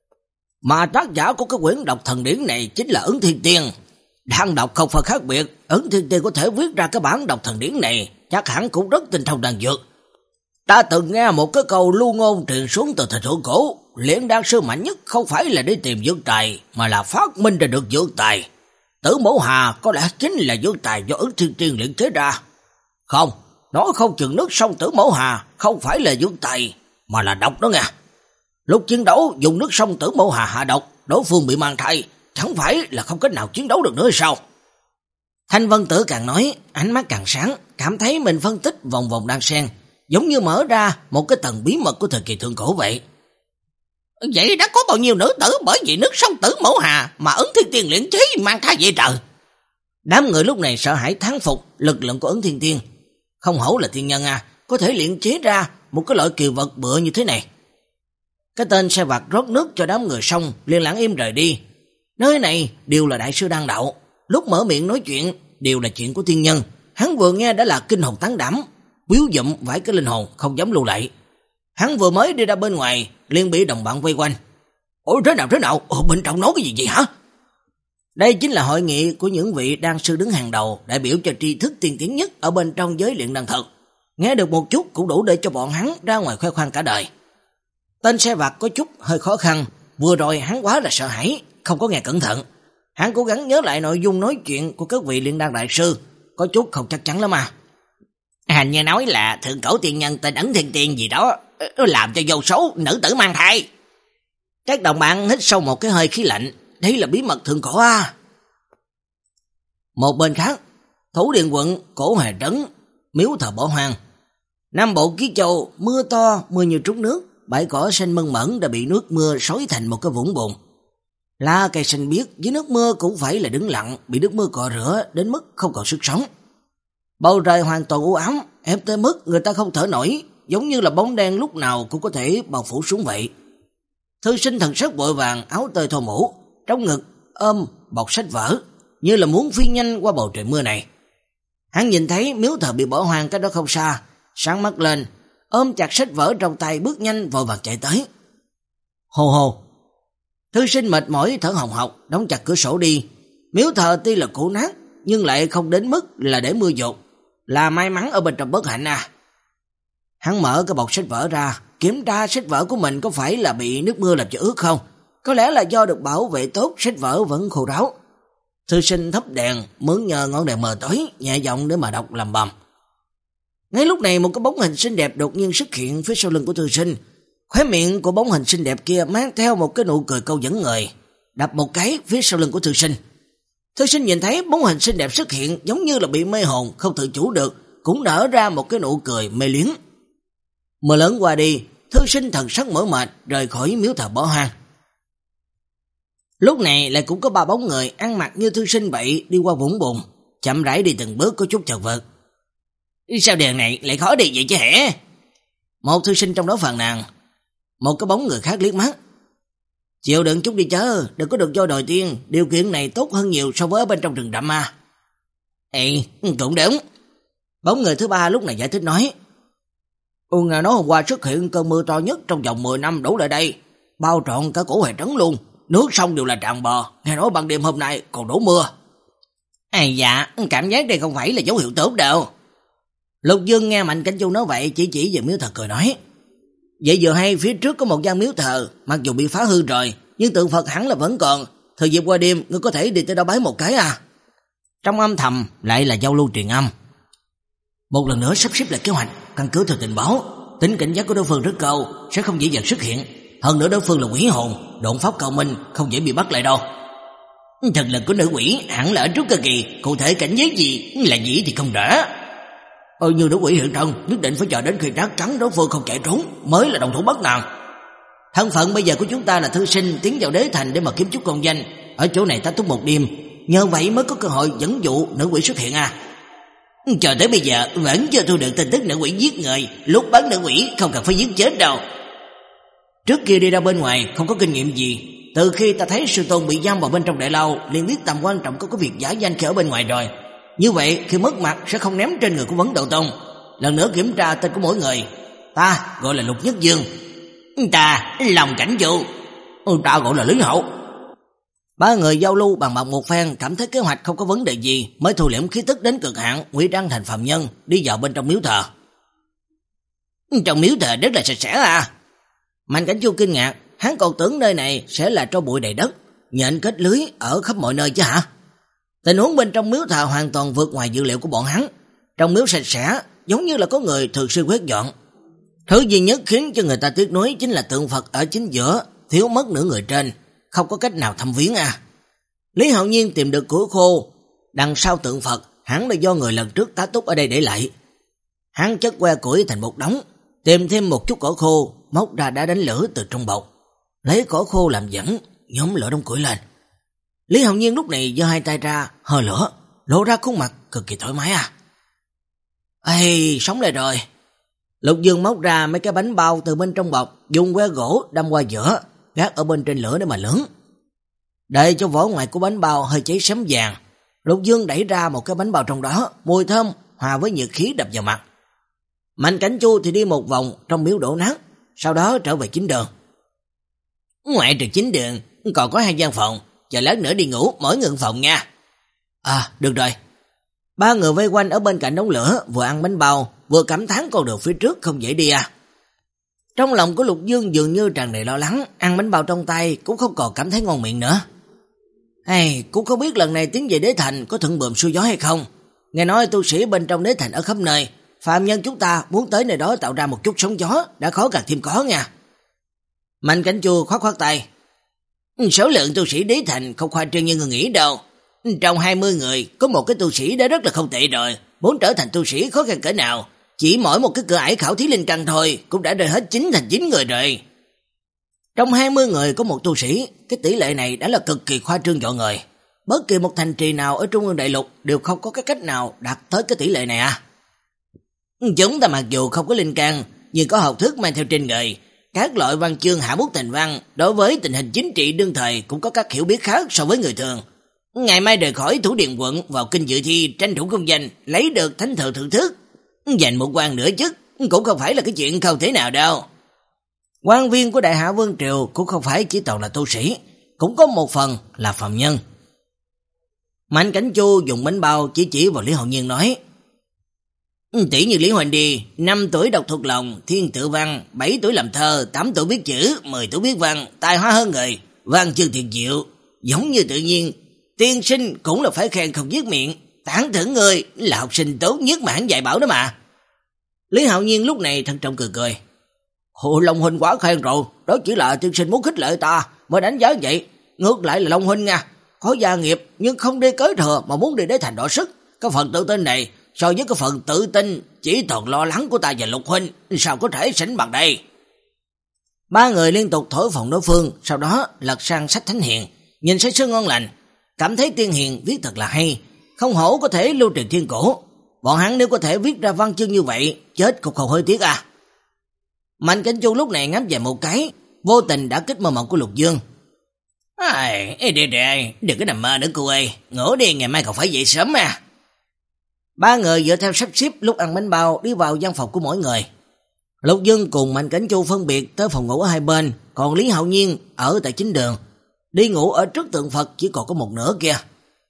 Mà tác giả của cái quyển độc thần điển này chính là Ấn Thiên Tiên. Đan độc không phải khác biệt, Ấn Thiên Tiên có thể viết ra cái bản độc thần điển này, chắc hẳn cũng rất tinh thông đan dược. Ta từng nghe một cái câu lưu ngôn truyền xuống từ thời thượng cổ, luyện đan sư mạnh nhất không phải là đi tìm dược tài, mà là phát minh ra được dược tài. Tử Mẫu Hà có lẽ chính là dược tài do Ấn Thiên Tiên luyện chế ra. Không, nói không chừng nước sông Tử Mẫu Hà không phải là dược tài, mà là độc đó nha. Lúc chiến đấu dùng nước sông Tử Mẫu Hà hạ độc, đối phương bị mang thai, chẳng phải là không cách nào chiến đấu được nữa sao? Thanh Vân Tử càng nói, ánh mắt càng sáng, cảm thấy mình phân tích vòng vòng đan sen, giống như mở ra một cái tầng bí mật của thời kỳ thượng cổ vậy. Vậy đã có bao nhiêu nữ tử bởi vì nước sông Tử Mẫu Hà mà Ấn Thiên Tiên luyện chế mang thai vậy trời? Đám người lúc này sợ hãi thán phục lực lượng của Ấn Thiên Tiên. Không hổ là tiên nhân à, có thể luyện chế ra một cái loại kiều vật bựa như thế này. Cái tên xe vặt rót nước cho đám người xong liền lặng im rời đi. Nơi này đều là đại sư đan đạo, lúc mở miệng nói chuyện đều là chuyện của tiên nhân. Hắn vừa nghe đã là kinh hồn tán đảm, biếu dụm vài cái linh hồn không dám lưu lại. Hắn vừa mới đi ra bên ngoài liền bị đồng bạn vây quanh. Ôi thế nào thế nào, ở bên trong nói cái gì vậy hả? Đây chính là hội nghị của những vị đan sư đứng hàng đầu, đại biểu cho tri thức tiên tiến nhất ở bên trong giới luyện đan thuật. Nghe được một chút cũng đủ để cho bọn hắn ra ngoài khoe khoang cả đời. Tên xe vặt có chút hơi khó khăn, vừa rồi hắn quá là sợ hãi, không có nghe cẩn thận. Hắn cố gắng nhớ lại nội dung nói chuyện của các vị luyện đan đại sư, có chút không chắc chắn lắm mà. Hành nghe nói là thượng cổ tiên nhân tên Ấn Thiên Tiên gì đó, làm cho vô số nữ tử mang thai. Các đồng bạn hít sâu một cái hơi khí lạnh, đây là bí mật thượng cổ à. Một bên khác, Thủ Điện quận, Cổ Hà Trấn, miếu thờ bỏ hoang. Nam bộ Ký Châu, mưa to, mưa như trút nước, bãi cỏ xanh mơn mởn đã bị nước mưa xối thành một cái vũng bùn. Lá cây xanh biếc dưới nước mưa cũng phải là đứng lặng, bị nước mưa cọ rửa đến mức không còn sức sống. Bầu trời hoàn toàn u ám, ép tới mức người ta không thở nổi, giống như là bóng đen lúc nào cũng có thể bao phủ xuống vậy. Thư sinh thần sắc vội vàng, áo tơi thô mũ, trong ngực ôm bọc sách vở, như là muốn phi nhanh qua bầu trời mưa này. Hắn nhìn thấy miếu thờ bị bỏ hoang cách đó không xa, sáng mắt lên, ôm chặt sách vở trong tay bước nhanh vội vàng chạy tới. Hồ hồ. Thư sinh mệt mỏi thở hồng hộc, đóng chặt cửa sổ đi. Miếu thờ tuy là cũ nát, nhưng lại không đến mức là để mưa dột, là may mắn ở bên trong bất hạnh à. Hắn mở cái bọc sách vở ra, kiểm tra sách vở của mình có phải là bị nước mưa làm cho ướt không. Có lẽ là do được bảo vệ tốt, sách vở vẫn khô ráo. Thư sinh thắp đèn, mướn nhờ ngọn đèn mờ tối, nhẹ giọng để mà đọc lầm bầm. Ngay lúc này một cái bóng hình xinh đẹp đột nhiên xuất hiện phía sau lưng của thư sinh. Khóe miệng của bóng hình xinh đẹp kia mang theo một cái nụ cười câu dẫn người, đập một cái phía sau lưng của thư sinh. Thư sinh nhìn thấy bóng hình xinh đẹp xuất hiện, giống như là bị mê hồn, không tự chủ được, cũng nở ra một cái nụ cười mê liếng. Mưa lớn qua đi, thư sinh thần sắc mỏi mệt rời khỏi miếu thờ bỏ hoang. Lúc này lại cũng có ba bóng người ăn mặc như thư sinh vậy đi qua vũng bùn, chậm rãi đi từng bước có chút chật vật. Sao đường này lại khó đi vậy chứ hả? Một thư sinh trong đó phàn nàn. Một cái bóng người khác liếc mắt. Chịu đựng chút đi chớ, đừng có được do đòi tiên, điều kiện này tốt hơn nhiều so với ở bên trong rừng rậm mà. Ê, cũng đúng. Bóng người thứ ba lúc này giải thích nói. Ừ, nghe nói hôm qua xuất hiện cơn mưa to nhất trong vòng mười năm đổ lại đây, bao trọn cả Cổ Hà Trấn luôn, nước sông đều là tràn bờ, nghe nói ban đêm hôm nay còn đổ mưa. À dạ, cảm giác đây không phải là dấu hiệu tốt đâu. Lục Dương nghe Mạnh Cảnh Chu nói vậy, chỉ chỉ về miếu thờ cười nói. Vậy vừa hay phía trước có một gian miếu thờ, mặc dù bị phá hư rồi, nhưng tượng Phật hẳn là vẫn còn. Thời dịp qua đêm, ngươi có thể đi tới đó bái một cái à? Trong âm thầm lại là giao lưu truyền âm. Một lần nữa sắp xếp lại kế hoạch, căn cứ theo tình báo, tính cảnh giác của đối phương rất cao, sẽ không dễ dàng xuất hiện. Hơn nữa đối phương là quỷ hồn, độn pháp cao minh, không dễ bị bắt lại đâu. Thực lực của nữ quỷ hẳn là ở trước cơ kỳ, cụ thể cảnh giới gì là gì thì không rõ. Ôi như nữ quỷ hiện thân, nhất định phải chờ đến khi rác trắng đối phương không chạy trốn mới là đồng thủ bắt nàng. Thân phận bây giờ của chúng ta là thư sinh tiến vào đế thành để mà kiếm chút công danh, ở chỗ này ta túc một đêm, nhờ vậy mới có cơ hội dẫn dụ nữ quỷ xuất hiện à. Chờ tới bây giờ vẫn chưa thu được tin tức nữ quỷ giết người, lúc bắn nữ quỷ không cần phải giết chết đâu. Trước kia đi ra bên ngoài không có kinh nghiệm gì, từ khi ta thấy sư tôn bị giam vào bên trong đại lao liền biết tầm quan trọng của cái việc giả danh khi ở bên ngoài rồi. Như vậy khi mất mặt sẽ không ném trên người của Vấn Đạo Tông. Lần nữa kiểm tra tên của mỗi người. Ta gọi là Lục Nhất Dương, ta Lòng Cảnh Chu, ta gọi là Lý Hậu. Ba người giao lưu bằng bằng một phen, cảm thấy kế hoạch không có vấn đề gì, mới thu liễm khí tức đến cực hạn, ngụy trang thành phàm nhân đi vào bên trong miếu thờ. Trong miếu thờ rất là sạch sẽ à? Mạnh Cảnh Chu kinh ngạc, hắn còn tưởng nơi này sẽ là tro bụi đầy đất, nhện kết lưới ở khắp mọi nơi chứ hả? Tình huống bên trong miếu thờ hoàn toàn vượt ngoài dự liệu của bọn hắn. Trong miếu sạch sẽ, giống như là có người thường xuyên quét dọn. Thứ duy nhất khiến cho người ta tiếc nuối chính là tượng Phật ở chính giữa, thiếu mất nửa người trên, không có cách nào thăm viếng à. Lý Hạo Nhiên tìm được củi khô, đằng sau tượng Phật hẳn là do người lần trước tá túc ở đây để lại. Hắn chất que củi thành một đống, tìm thêm một chút cỏ khô, móc ra đá đánh lửa từ trong bọc, lấy cỏ khô làm dẫn, nhóm lửa đống củi lên. Lý Hạo Nhiên lúc này giơ hai tay ra, hơ lửa, lộ ra khuôn mặt cực kỳ thoải mái à. Ê, sống lại rồi. Lục Dương móc ra mấy cái bánh bao từ bên trong bọc, dùng que gỗ đâm qua giữa, gác ở bên trên lửa để mà nướng. Đợi cho vỏ ngoài của bánh bao hơi cháy xém vàng, Lục Dương đẩy ra một cái bánh bao trong đó, mùi thơm hòa với nhiệt khí đập vào mặt. Mạnh Cảnh Chu thì đi một vòng trong miếu đổ nát, sau đó trở về chính đường. Ngoại trừ chính đường còn có hai gian phòng, chờ lát nữa đi ngủ, mỗi người phòng nha. À, được rồi. Ba người vây quanh ở bên cạnh đống lửa, vừa ăn bánh bao, vừa cảm thán con đường phía trước không dễ đi à. Trong lòng của Lục Dương dường như tràn đầy lo lắng, ăn bánh bao trong tay cũng không còn cảm thấy ngon miệng nữa. Hey, cũng không biết lần này tiến về đế thành có thuận buồm xuôi gió hay không. Nghe nói tu sĩ bên trong đế thành ở khắp nơi, phàm nhân chúng ta muốn tới nơi đó tạo ra một chút sóng gió đã khó càng thêm khó nha. Mạnh Cảnh Chu khoát khoát tay. Số lượng tu sĩ đế thành không khoa trương như người nghĩ đâu. Trong hai mươi người có một cái tu sĩ đã rất là không tệ rồi. Muốn trở thành tu sĩ khó khăn cỡ nào, chỉ mỗi một cái cửa ải khảo thí linh căn thôi cũng đã rơi hết chín thành chín người rồi. Trong hai mươi người có một tu sĩ, cái tỷ lệ này đã là cực kỳ khoa trương dọa người. Bất kỳ một thành trì nào ở Trung ương Đại Lục đều không có cái cách nào đạt tới cái tỷ lệ này à. Chúng ta mặc dù không có linh căn, nhưng có học thức mang theo trên người, các loại văn chương hạ bút thành văn, đối với tình hình chính trị đương thời cũng có các hiểu biết khác so với người thường. Ngày mai rời khỏi Thủ Điện quận vào kinh dự thi tranh thủ công danh, lấy được thánh thượng thượng thức, giành một quan nữa chứ cũng không phải là cái chuyện không thể nào đâu. Quan viên của Đại Hạ Vương Triều cũng không phải chỉ toàn là tu sĩ, cũng có một phần là phàm nhân. Mạnh Cảnh Chu dùng bánh bao chỉ chỉ vào Lý Hạo Nhiên nói: tỷ như Lý Hoành đi, năm tuổi đọc thuộc lòng, thiên tự văn, bảy tuổi làm thơ, tám tuổi biết chữ, mười tuổi biết văn, tài hoa hơn người, văn chương thiệt diệu, giống như tự nhiên. Tiên sinh cũng là phải khen không dứt miệng, tán thưởng người là học sinh tốt nhất mà hắn dạy bảo đó mà. Lý Hạo Nhiên lúc này thận trọng cười cười. Hồ Long Huynh quá khen rồi, đó chỉ là tiên sinh muốn khích lệ ta mới đánh giá vậy. Ngược lại là Long Huynh nha, có gia nghiệp nhưng không đi kế thừa mà muốn đi đế thành đọ sức. Cái phần tự tin này so với cái phần tự tin chỉ toàn lo lắng của ta và Lục Huynh, sao có thể sánh bằng đây. Ba người liên tục thổi phồng đối phương, sau đó lật sang sách Thánh Hiền, nhìn sách sơ ngon lành, cảm thấy Tiên Hiền viết thật là hay, không hổ có thể lưu truyền thiên cổ. Bọn hắn nếu có thể viết ra văn chương như vậy, chết cũng không hơi tiếc à. Mạnh Cảnh Chu lúc này ngắm về một cái, vô tình đã kích mơ mộng của Lục Dương. Ai, ê đi đi, đừng có nằm mơ nữa cô ơi, ngủ đi, ngày mai còn phải dậy sớm mà. Ba người dựa theo sắp xếp lúc ăn bánh bao đi vào văn phòng của mỗi người. Lục Dương cùng Mạnh Cảnh Chu phân biệt tới phòng ngủ ở hai bên, còn Lý Hạo Nhiên ở tại chính đường. Đi ngủ ở trước tượng Phật chỉ còn có một nửa kia.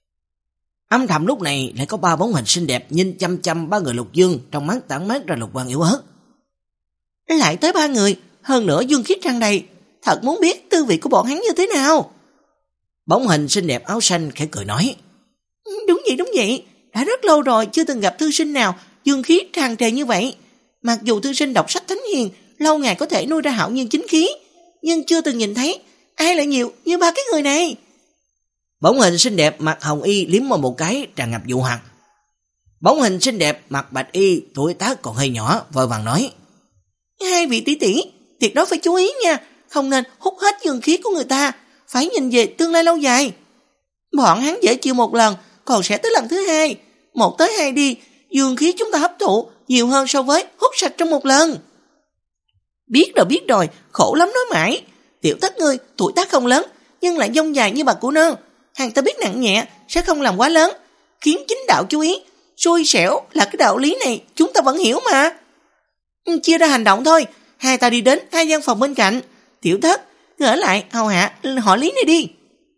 Âm thầm lúc này lại có ba bóng hình xinh đẹp nhìn chăm chăm ba người Lục Dương, trong mắt tản mát ra lục quang yếu ớt. Lại tới ba người, hơn nữa dương khí tràn đầy, thật muốn biết tư vị của bọn hắn như thế nào. Bóng hình xinh đẹp áo xanh khẽ cười nói. Đúng vậy, đúng vậy, đã rất lâu rồi chưa từng gặp thư sinh nào dương khí tràn trề như vậy. Mặc dù thư sinh đọc sách Thánh Hiền, lâu ngày có thể nuôi ra hạo nhiên chính khí, nhưng chưa từng nhìn thấy ai lại nhiều như ba cái người này. Bóng hình xinh đẹp mặc hồng y liếm môi một cái tràn ngập dụ hoặc. Bóng hình xinh đẹp mặc bạch y tuổi tác còn hơi nhỏ vội vàng nói. Hai vị tỷ tỷ, tuyệt đối phải chú ý nha, không nên hút hết dương khí của người ta, phải nhìn về tương lai lâu dài. Bọn hắn dễ chịu một lần, còn sẽ tới lần thứ hai. Một tới hai đi, dương khí chúng ta hấp thụ nhiều hơn so với hút sạch trong một lần. Biết rồi biết rồi, khổ lắm nói mãi. Tiểu Thất ngươi tuổi tác không lớn, nhưng lại dông dài như bà cụ nương. Hàng ta biết nặng nhẹ sẽ không làm quá lớn, khiến chính đạo chú ý. Xui xẻo là cái đạo lý này chúng ta vẫn hiểu mà. Chia ra hành động thôi, hai ta đi đến hai gian phòng bên cạnh. Tiểu Thất, gỡ lại hầu hạ họ Lý này đi.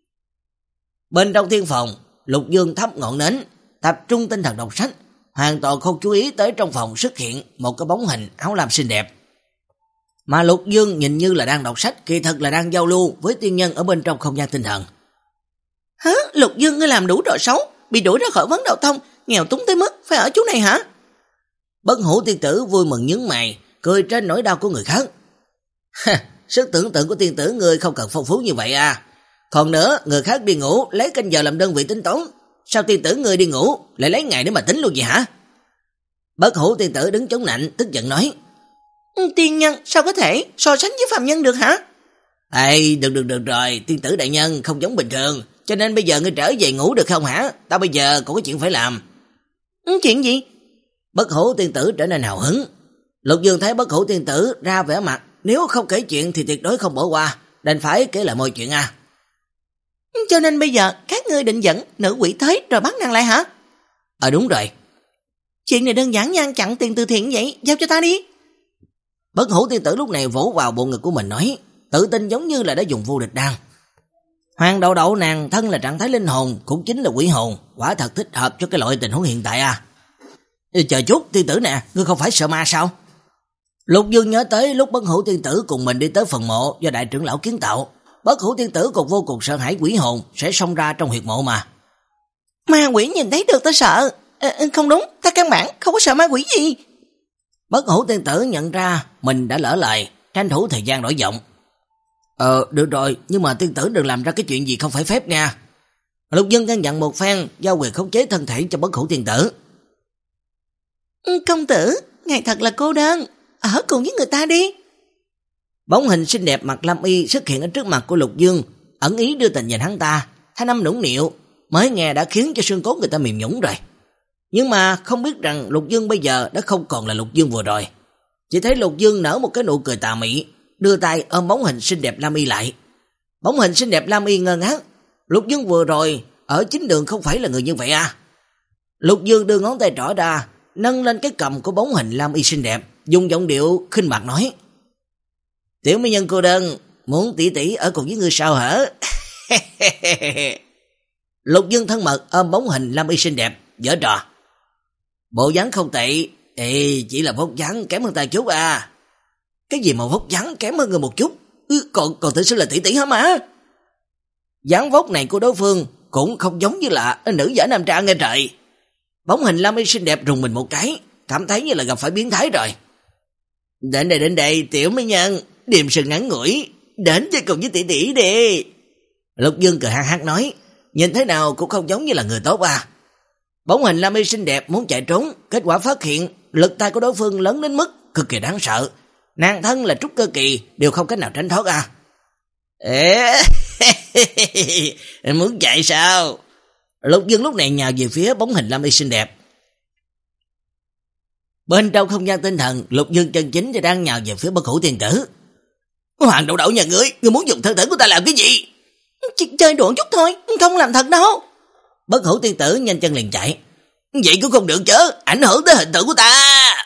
Bên trong thiên phòng, Lục Dương thắp ngọn nến, tập trung tinh thần đọc sách, hoàn toàn không chú ý tới trong phòng xuất hiện một cái bóng hình áo lam xinh đẹp. Mà Lục Dương nhìn như là đang đọc sách, kỳ thật là đang giao lưu với tiên nhân ở bên trong không gian tinh thần. Hả? Lục Dương ngươi làm đủ trò xấu, bị đuổi ra khỏi vấn đạo thông, nghèo túng tới mức phải ở chỗ này hả? Bất Hủ tiên tử vui mừng nhướng mày, cười trên nỗi đau của người khác. Ha, sức tưởng tượng của tiên tử ngươi không cần phong phú như vậy à. Còn nữa, người khác đi ngủ lấy canh giờ làm đơn vị tính toán, sao tiên tử ngươi đi ngủ lại lấy ngày để mà tính luôn vậy hả? Bất Hủ tiên tử đứng chống nạnh tức giận nói. Tiên nhân sao có thể so sánh với phàm nhân được hả? Ê, được được được rồi, tiên tử đại nhân không giống bình thường, cho nên bây giờ ngươi trở về ngủ được không hả? Tao bây giờ còn có chuyện phải làm. Chuyện gì? Bất Hủ tiên tử trở nên hào hứng. Lục Dương thấy Bất Hủ tiên tử ra vẻ mặt, nếu không kể chuyện thì tuyệt đối không bỏ qua, đành phải kể lại mọi chuyện à. Cho nên bây giờ các ngươi định dẫn nữ quỷ tới rồi bắt nàng lại hả? Ờ đúng rồi. Chuyện này đơn giản nhan chặn tiền từ thiện vậy, giao cho ta đi. Bất Hủ tiên tử lúc này vỗ vào bộ ngực của mình nói, tự tin giống như là đã dùng vô địch đan. Hoàng đậu đậu nàng thân là trạng thái linh hồn, cũng chính là quỷ hồn, quả thật thích hợp cho cái loại tình huống hiện tại à. Chờ chút, tiên tử nè, ngươi không phải sợ ma sao? Lục Dương nhớ tới lúc Bất Hủ tiên tử cùng mình đi tới phần mộ do đại trưởng lão kiến tạo. Bất Hủ tiên tử còn vô cùng sợ hãi quỷ hồn sẽ xông ra trong huyệt mộ mà. Ma quỷ nhìn thấy được ta sợ. À, không đúng, ta căn bản không có sợ ma quỷ gì. Bất Hủ tiên tử nhận ra mình đã lỡ lời, tranh thủ thời gian đổi giọng. Ờ, được rồi, nhưng mà tiên tử đừng làm ra cái chuyện gì không phải phép nha. Lục Dương căn dặn một phen, giao quyền khống chế thân thể cho Bất Hủ tiên tử. Công tử, ngài thật là cô đơn, ở cùng với người ta đi. Bóng hình xinh đẹp mặc lam y xuất hiện ở trước mặt của Lục Dương, ẩn ý đưa tình nhìn hắn ta, thanh âm nũng nịu, mới nghe đã khiến cho xương cốt người ta mềm nhũn rồi. Nhưng mà không biết rằng Lục Dương bây giờ đã không còn là Lục Dương vừa rồi. Chỉ thấy Lục Dương nở một cái nụ cười tà mị, đưa tay ôm bóng hình xinh đẹp lam y lại. Bóng hình xinh đẹp lam y ngơ ngác, Lục Dương vừa rồi ở chính đường không phải là người như vậy à? Lục Dương đưa ngón tay trỏ ra, nâng lên cái cầm của bóng hình lam y xinh đẹp, dùng giọng điệu khinh bạc nói: "Tiểu mỹ nhân cô đơn, muốn tỷ tỷ ở cùng với ngươi sao hả?" Lục Dương thân mật ôm bóng hình lam y xinh đẹp, giở trò: "Bộ dáng không tệ, ê, chỉ là vóc dáng kém hơn ta chút à." "Cái gì mà vóc dáng kém hơn người một chút? Ừ, còn còn tự xưng là tỷ tỷ hả mà?" Dáng vóc này của đối phương cũng không giống như là nữ giả nam trang nghe trời. Bóng hình lam y xinh đẹp rùng mình một cái, cảm thấy như là gặp phải biến thái rồi. "Đến đây đến đây tiểu mỹ nhân, điềm sừng ngắn ngủi, đến chơi cùng với tỷ tỷ đi." Lục Dương cười hăng hắc nói, nhìn thế nào cũng không giống như là người tốt à. Bóng hình lam y xinh đẹp muốn chạy trốn, kết quả phát hiện lực tay của đối phương lớn đến mức cực kỳ đáng sợ. Nàng thân là trúc cơ kỳ đều không cách nào tránh thoát à. Ê, muốn chạy sao? Lục Dương lúc này nhào về phía bóng hình lam y xinh đẹp. Bên trong không gian tinh thần, Lục Dương chân chính và đang nhào về phía Bất Hủ tiên tử. "Hoàng đậu đậu nhà ngươi, ngươi muốn dùng thân thể của ta làm cái gì?" "Chỉ chơi đùa chút thôi, không làm thật đâu." Bất Hủ tiên tử nhanh chân liền chạy. "Vậy cũng không được chứ, ảnh hưởng tới hình tượng của ta."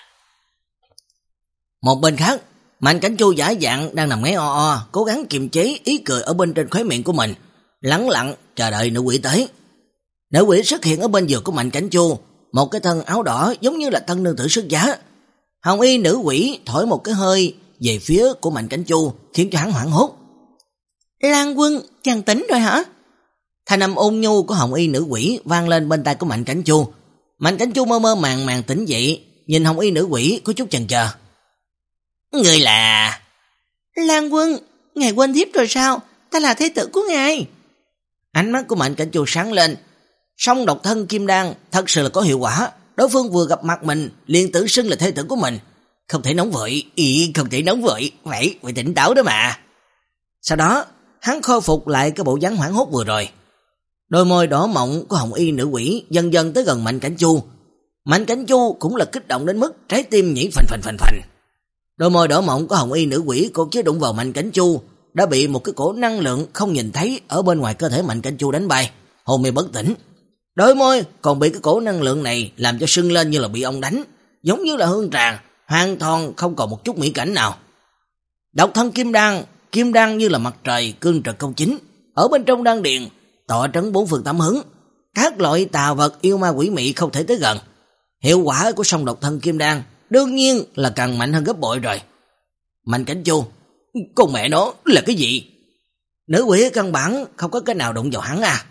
Một bên khác, Mạnh Cảnh Chu giả dạng đang nằm ngáy o o, cố gắng kiềm chế ý cười ở bên trên khóe miệng của mình, lẳng lặng chờ đợi nữ quỷ tới. Nữ quỷ xuất hiện ở bên giường của Mạnh Cảnh Chu, một cái thân áo đỏ giống như là thân nương tử xuất giá. Hồng y nữ quỷ thổi một cái hơi về phía của Mạnh Cảnh Chu, khiến cho hắn hoảng hốt. "Lan Quân, chàng tỉnh rồi hả?" Thanh âm ôn nhu của Hồng y nữ quỷ vang lên bên tai của Mạnh Cảnh Chu. Mạnh Cảnh Chu mơ mơ màng màng tỉnh dậy, nhìn Hồng y nữ quỷ có chút chần chờ. "Ngươi là..." "Lan Quân, ngài quên thiếp rồi sao? Ta là thế tử của ngài." Ánh mắt của Mạnh Cảnh Chu sáng lên. Song độc thân kim đan thật sự là có hiệu quả. Đối phương vừa gặp mặt mình liền tự xưng là thế tử của mình. Không thể nóng vội, ý không thể nóng vội, phải, phải tỉnh táo đó mà. Sau đó, hắn khôi phục lại cái bộ dáng hoảng hốt vừa rồi. Đôi môi đỏ mọng của Hồng y nữ quỷ dần dần tới gần Mạnh Cảnh Chu. Mạnh Cảnh Chu cũng là kích động đến mức trái tim nhảy phành phành phành phành. Đôi môi đỏ mọng của Hồng y nữ quỷ còn chưa đụng vào Mạnh Cảnh Chu đã bị một cái cổ năng lượng không nhìn thấy ở bên ngoài cơ thể Mạnh Cảnh Chu đánh bay, hôn mê bất tỉnh. Đôi môi còn bị cái cổ năng lượng này làm cho sưng lên như là bị ông đánh, giống như là hương tràng, hoàn toàn không còn một chút mỹ cảnh nào. Độc thân kim đan, kim đan như là mặt trời cương trực công chính, ở bên trong đan điền tọa trấn bốn phương tám hướng, các loại tà vật yêu ma quỷ mị không thể tới gần. Hiệu quả của song độc thân kim đan đương nhiên là càng mạnh hơn gấp bội rồi. Mạnh Cảnh Chu, con mẹ nó là cái gì? Nữ quỷ căn bản không có cái nào đụng vào hắn à.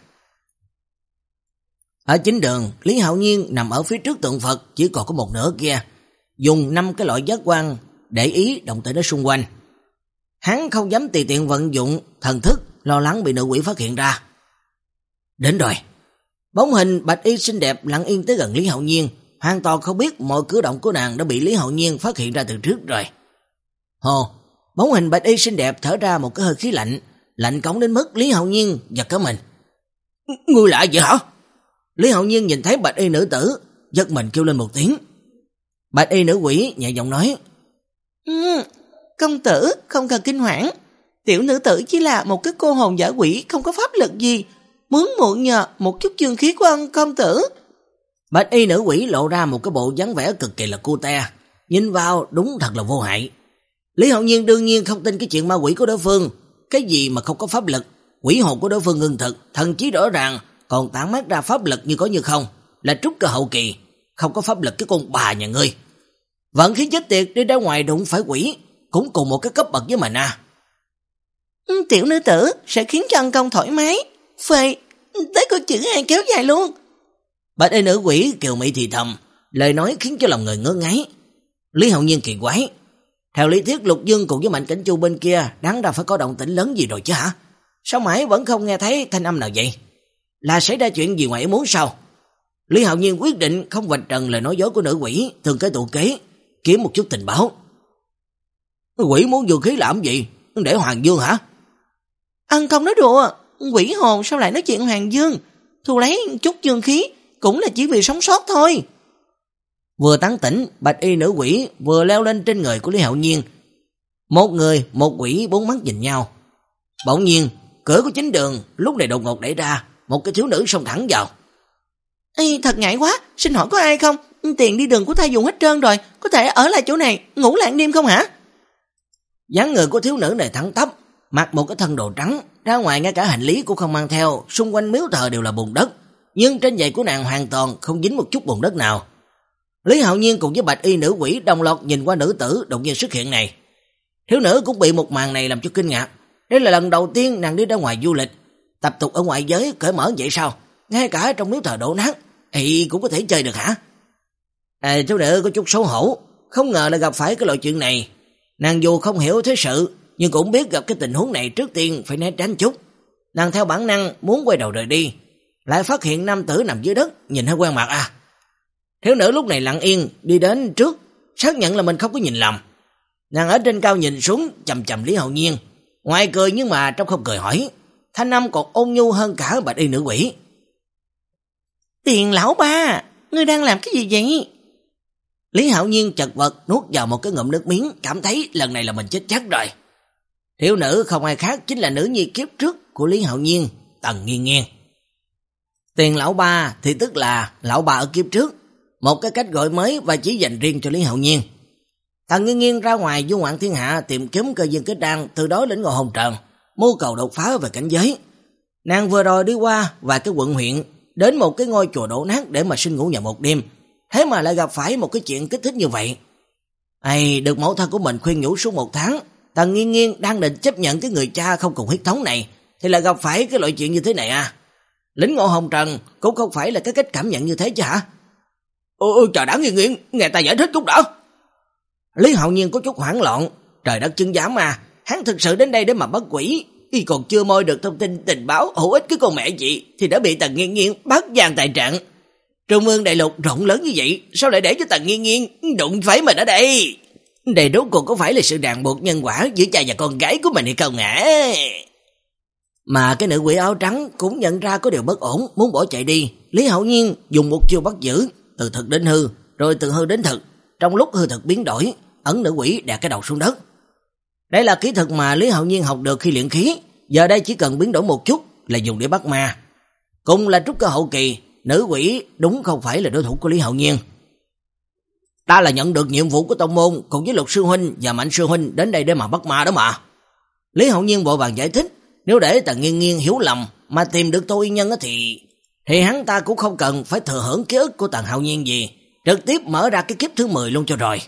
Ở chính đường, Lý Hạo Nhiên nằm ở phía trước tượng Phật chỉ còn có một nửa kia, dùng năm cái loại giác quan để ý động tĩnh ở xung quanh. Hắn không dám tùy tiện vận dụng thần thức, lo lắng bị nữ quỷ phát hiện ra. Đến rồi. Bóng hình bạch y xinh đẹp lặng yên tới gần Lý Hạo Nhiên, hoàn toàn không biết mọi cử động của nàng đã bị Lý Hạo Nhiên phát hiện ra từ trước rồi. Hồ, bóng hình bạch y xinh đẹp thở ra một cái hơi khí lạnh, lạnh cống đến mức Lý Hạo Nhiên giật cả mình. Ngươi lạ vậy hả? Lý Hạo Nhiên nhìn thấy bạch y nữ tử, giật mình kêu lên một tiếng. Bạch y nữ quỷ nhẹ giọng nói: ừ, "Công tử không cần kinh hoảng, tiểu nữ tử chỉ là một cái cô hồn giả quỷ không có pháp lực gì, muốn mượn nhờ một chút dương khí của ông công tử." Bạch y nữ quỷ lộ ra một cái bộ dáng vẻ cực kỳ là cute, nhìn vào đúng thật là vô hại. Lý Hạo Nhiên đương nhiên không tin cái chuyện ma quỷ của đối phương, cái gì mà không có pháp lực, Quỷ hồn của đối phương ngưng thực, thần chí rõ ràng, còn tản mát ra pháp lực như có như không, là trúc cơ hậu kỳ, không có pháp lực cái con bà nhà ngươi. Vẫn khí chết tiệt đi ra ngoài đụng phải quỷ, cũng cùng một cái cấp bậc với mình à. Tiểu nữ tử sẽ khiến cho ân công thoải mái. Phê, tới câu chữ hai kéo dài luôn. Bạch y nữ quỷ kiều mị thì thầm, lời nói khiến cho lòng người ngớ ngáy. Lý Hạo Nhiên kỳ quái, theo lý thuyết Lục Dương cùng với Mạnh Cảnh Chu bên kia đáng ra phải có động tĩnh lớn gì rồi chứ hả? Sao mãi vẫn không nghe thấy thanh âm nào vậy? Là xảy ra chuyện gì ngoài ý muốn sao? Lý Hạo Nhiên quyết định không vạch trần lời nói dối của nữ quỷ, thường cái tụ kế, kiếm một chút tình báo. Quỷ muốn dùng khí làm gì? Để Hoàng Dương hả? Ân công nói đùa, quỷ hồn sao lại nói chuyện Hoàng Dương? Thu lấy chút dương khí cũng là chỉ vì sống sót thôi. Vừa tán tỉnh, bạch y nữ quỷ vừa leo lên trên người của Lý Hạo Nhiên. Một người, một quỷ bốn mắt nhìn nhau. Bỗng nhiên, cửa của chính đường lúc này đột ngột đẩy ra, một cái thiếu nữ xông thẳng vào. Ê, thật ngại quá, xin hỏi có ai không? Tiền đi đường của ta dùng hết trơn rồi, có thể ở lại chỗ này ngủ lạng đêm không hả? Dáng người của thiếu nữ này thẳng tắp, mặc một cái thân đồ trắng, ra ngoài ngay cả hành lý cũng không mang theo, xung quanh miếu thờ đều là bùn đất, nhưng trên giày của nàng hoàn toàn không dính một chút bùn đất nào. Lý Hạo Nhiên cùng với bạch y nữ quỷ đồng loạt nhìn qua nữ tử đột nhiên xuất hiện này. Thiếu nữ cũng bị một màn này làm cho kinh ngạc. Đây là lần đầu tiên nàng đi ra ngoài du lịch, tập tục ở ngoại giới cởi mở vậy sao? Ngay cả trong miếu thờ đổ nát thì cũng có thể chơi được hả? À, thiếu nữ có chút xấu hổ, không ngờ là gặp phải cái loại chuyện này. Nàng dù không hiểu thế sự, nhưng cũng biết gặp cái tình huống này trước tiên phải né tránh chút. Nàng theo bản năng muốn quay đầu rời đi, lại phát hiện nam tử nằm dưới đất, nhìn hơi quen mặt à. Thiếu nữ lúc này lặng yên đi đến trước, xác nhận là mình không có nhìn lầm. Nàng ở trên cao nhìn xuống, chầm chầm Lý Hạo Nhiên, ngoài cười nhưng mà trong không cười hỏi, thanh âm còn ôn nhu hơn cả bạch y nữ quỷ. Tiền lão ba, ngươi đang làm cái gì vậy? Lý Hạo Nhiên chật vật nuốt vào một cái ngụm nước miếng, cảm thấy lần này là mình chết chắc rồi. Thiếu nữ không ai khác chính là nữ nhi kiếp trước của Lý Hạo Nhiên, Tần Nghiên Nghiên. Tiền lão ba thì tức là lão ba ở kiếp trước, một cái cách gọi mới và chỉ dành riêng cho Lý Hạo Nhiên. Tần Nghiên Nghiên ra ngoài du ngoạn thiên hạ tìm kiếm cơ duyên kết đan, từ đó lĩnh ngộ hồng trần, mưu cầu đột phá về cảnh giới. Nàng vừa rồi đi qua vài cái quận huyện, đến một cái ngôi chùa đổ nát để mà sinh ngủ nhà một đêm, thế mà lại gặp phải một cái chuyện kích thích như vậy. Ây, được mẫu thân của mình khuyên nhủ suốt một tháng, Tần Nghiên Nghiên đang định chấp nhận cái người cha không cùng huyết thống này, thì lại gặp phải cái loại chuyện như thế này à. Lĩnh ngộ hồng trần cũng không phải là cái cách cảm nhận như thế chứ hả? Ôi trời đã Nghiên Nghiên, nghe ta giải thích chút đã. Lý Hạo Nhiên có chút hoảng loạn, trời đất chứng giám mà, hắn thực sự đến đây để mà bắt quỷ, y còn chưa moi được thông tin tình báo hữu ích cái con mẹ chị thì đã bị Tần Nghiên Nghiên bắt giam tại trận. Trung ương đại lục rộng lớn như vậy, sao lại để cho Tần Nghiên Nghiên đụng phải mình ở đây? Đây rốt cuộc có phải là sự ràng buộc nhân quả giữa cha và con gái của mình hay không hả? Mà cái nữ quỷ áo trắng cũng nhận ra có điều bất ổn, muốn bỏ chạy đi. Lý Hạo Nhiên dùng một chiêu bắt giữ, từ thực đến hư, rồi từ hư đến thực. Trong lúc hư thực biến đổi, ấn nữ quỷ đè cái đầu xuống đất. Đây là kỹ thuật mà Lý Hạo Nhiên học được khi luyện khí, giờ đây chỉ cần biến đổi một chút là dùng để bắt ma. Cùng là trúc cơ hậu kỳ, nữ quỷ đúng không phải là đối thủ của Lý Hạo Nhiên. Ta là nhận được nhiệm vụ của tông môn cùng với Lục sư huynh và Mạnh sư huynh đến đây để mà bắt ma đó mà. Lý Hạo Nhiên vội vàng giải thích, nếu để Tần Nghiên Nghiên hiểu lầm mà tìm được Tô Y Nhân thì thì hắn ta cũng không cần phải thừa hưởng ký ức của Tần Hạo Nhiên gì, trực tiếp mở ra cái kiếp thứ mười luôn cho rồi.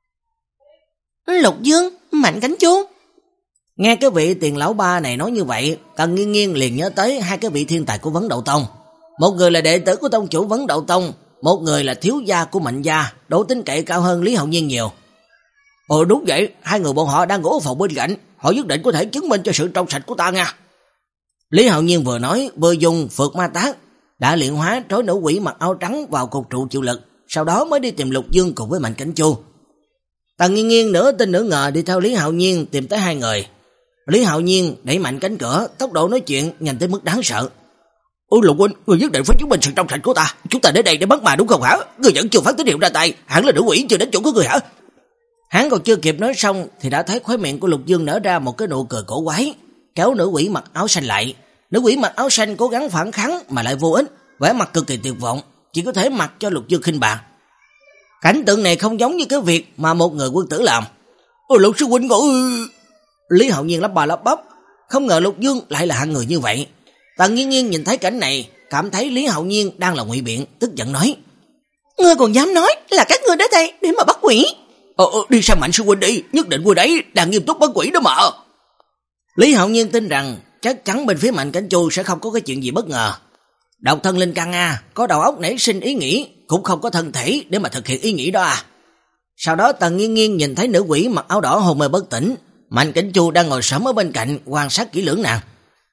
Lục Dương, Mạnh Cảnh Chu. Nghe cái vị tiền lão ba này nói như vậy, Tần Nghiên Nghiên liền nhớ tới hai cái vị thiên tài của Vấn Đậu Tông. Một người là đệ tử của tông chủ Vấn Đậu Tông, một người là thiếu gia của Mạnh gia, độ tin cậy cao hơn Lý Hạo Nhiên nhiều. Ồ đúng vậy, hai người bọn họ đang ngủ ở phòng bên cạnh, họ nhất định có thể chứng minh cho sự trong sạch của ta nha. Lý Hạo Nhiên vừa nói vừa dùng phược ma tác, đã luyện hóa trói nữ quỷ mặc áo trắng vào cột trụ chịu lực, sau đó mới đi tìm Lục Dương cùng với Mạnh Cảnh Chu. Tần Nghiên Nghiên nửa tin nửa ngờ đi theo Lý Hạo Nhiên tìm tới hai người. Lý Hạo Nhiên đẩy mạnh cánh cửa, tốc độ nói chuyện nhanh tới mức đáng sợ. Ôi Lục huynh, người nhất định phải chứng minh sự trong sạch của ta. Chúng ta đến đây để bắt ma đúng không hả? Người vẫn chưa phát tín hiệu ra tay, hẳn là nữ quỷ chưa đến chỗ của người hả? Hắn còn chưa kịp nói xong thì đã thấy khóe miệng của Lục Dương nở ra một cái nụ cười cổ quái, kéo nữ quỷ mặc áo xanh lại. Nữ quỷ mặc áo xanh cố gắng phản kháng mà lại vô ích, vẻ mặt cực kỳ tuyệt vọng, chỉ có thể mặc cho Lục Dương khinh bạc. Cảnh tượng này không giống như cái việc mà một người quân tử làm. Ôi Lục sư huynh ngủ. Lý Hạo Nhiên lắp bà lắp bắp, Không ngờ Lục Dương lại là hạng người như vậy. Tần Nghiên Nghiên nhìn thấy cảnh này, cảm thấy Lý Hạo Nhiên đang là ngụy biện, tức giận nói: Ngươi còn dám nói là các ngươi đến đây để mà bắt quỷ? Ờ, ờ đi sang Mạnh sư huynh đi, nhất định quỷ đấy đang nghiêm túc bắt quỷ đó mà. Lý Hạo Nhiên tin rằng chắc chắn bên phía Mạnh Cảnh Chu sẽ không có cái chuyện gì bất ngờ. Độc thân linh căn a, có đầu óc nảy sinh ý nghĩ, cũng không có thân thể để mà thực hiện ý nghĩ đó à. Sau đó Tần Nghiên Nghiên nhìn thấy nữ quỷ mặc áo đỏ hôn mê bất tỉnh, Mạnh Cảnh Chu đang ngồi sớm ở bên cạnh quan sát kỹ lưỡng nàng.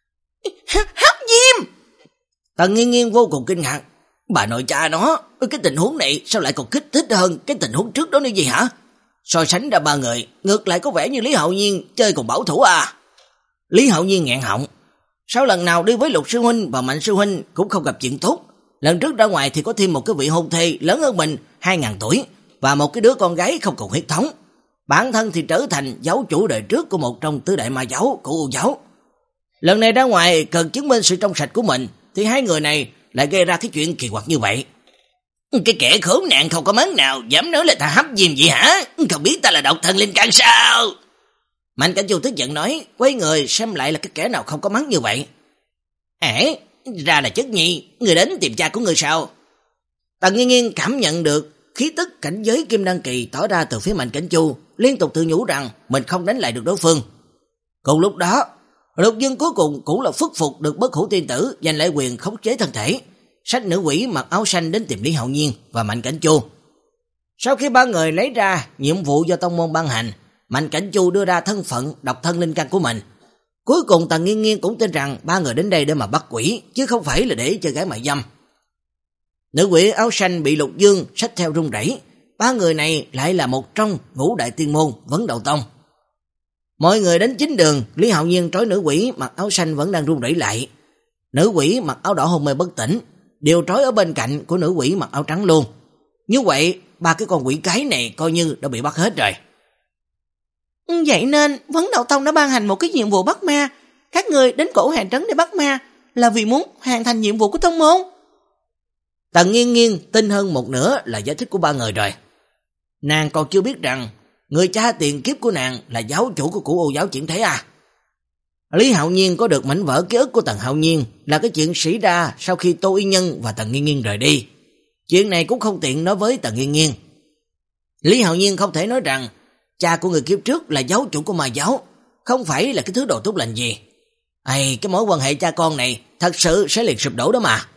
Hắc Diêm! Tần Nghiên Nghiên vô cùng kinh ngạc. Bà nội cha nó, cái tình huống này sao lại còn kích thích hơn cái tình huống trước đó nữa gì hả? So sánh ra ba người, ngược lại có vẻ như Lý Hạo Nhiên chơi cùng bảo thủ à. Lý Hạo Nhiên nghẹn họng. Sau lần nào đi với Lục sư huynh và Mạnh sư huynh cũng không gặp chuyện tốt. Lần trước ra ngoài thì có thêm một cái vị hôn thê lớn hơn mình hai ngàn tuổi và một cái đứa con gái không còn huyết thống. Bản thân thì trở thành giáo chủ đời trước của một trong tứ đại ma giáo của U giáo. Lần này ra ngoài cần chứng minh sự trong sạch của mình thì hai người này lại gây ra cái chuyện kỳ quặc như vậy. Cái kẻ khốn nạn không có mắng nào dám nói là ta hấp diêm gì hả? Không biết ta là độc thân linh căn sao? Mạnh Cảnh Chu tức giận nói, quay người xem lại là cái kẻ nào không có mắng như vậy. Ế, ra là Chất Nhi, người đến tìm cha của người sao? Tần Nghiên Nghiên cảm nhận được khí tức cảnh giới kim đăng kỳ tỏ ra từ phía Mạnh Cảnh Chu, liên tục tự nhủ rằng mình không đánh lại được đối phương. Cùng lúc đó, Lục Dương cuối cùng cũng là phức phục được Bất Hủ Tiên Tử giành lại quyền khống chế thân thể. Sách nữ quỷ mặc áo xanh đến tìm Lý Hạo Nhiên và Mạnh Cảnh Chu. Sau khi ba người lấy ra nhiệm vụ do tông môn ban hành, Mạnh Cảnh Chu đưa ra thân phận độc thân linh căn của mình. Cuối cùng Tần Nghiên Nghiên cũng tin rằng ba người đến đây để mà bắt quỷ, chứ không phải là để chơi gái mại dâm. Nữ quỷ áo xanh bị Lục Dương xách theo run rẩy. Ba người này lại là một trong ngũ đại tiên môn Vấn Đầu Tông. Mọi người đến chính đường, Lý Hạo Nhiên trói nữ quỷ mặc áo xanh vẫn đang run rẩy lại. Nữ quỷ mặc áo đỏ hôn mê bất tỉnh đều trói ở bên cạnh của nữ quỷ mặc áo trắng luôn. Như vậy, ba cái con quỷ cái này coi như đã bị bắt hết rồi. Vậy nên Vấn Đạo Tông đã ban hành một cái nhiệm vụ bắt ma. Các người đến cổ hàng trấn để bắt ma là vì muốn hoàn thành nhiệm vụ của tông môn. Tần Nghiên Nghiên tin hơn một nửa là giải thích của ba người rồi. Nàng còn chưa biết rằng người cha tiền kiếp của nàng là giáo chủ của cửu U giáo chuyển thế à. Lý Hạo Nhiên có được mảnh vỡ ký ức của Tần Hạo Nhiên là cái chuyện xảy ra sau khi Tô Y Nhân và Tần Nghiên Nghiên rời đi. Chuyện này cũng không tiện nói với Tần Nghiên Nghiên. Lý Hạo Nhiên không thể nói rằng cha của người kiếp trước là giáo chủ của ma giáo, không phải là cái thứ đồ tốt lành gì. Ây, cái mối quan hệ cha con này thật sự sẽ liền sụp đổ đó mà.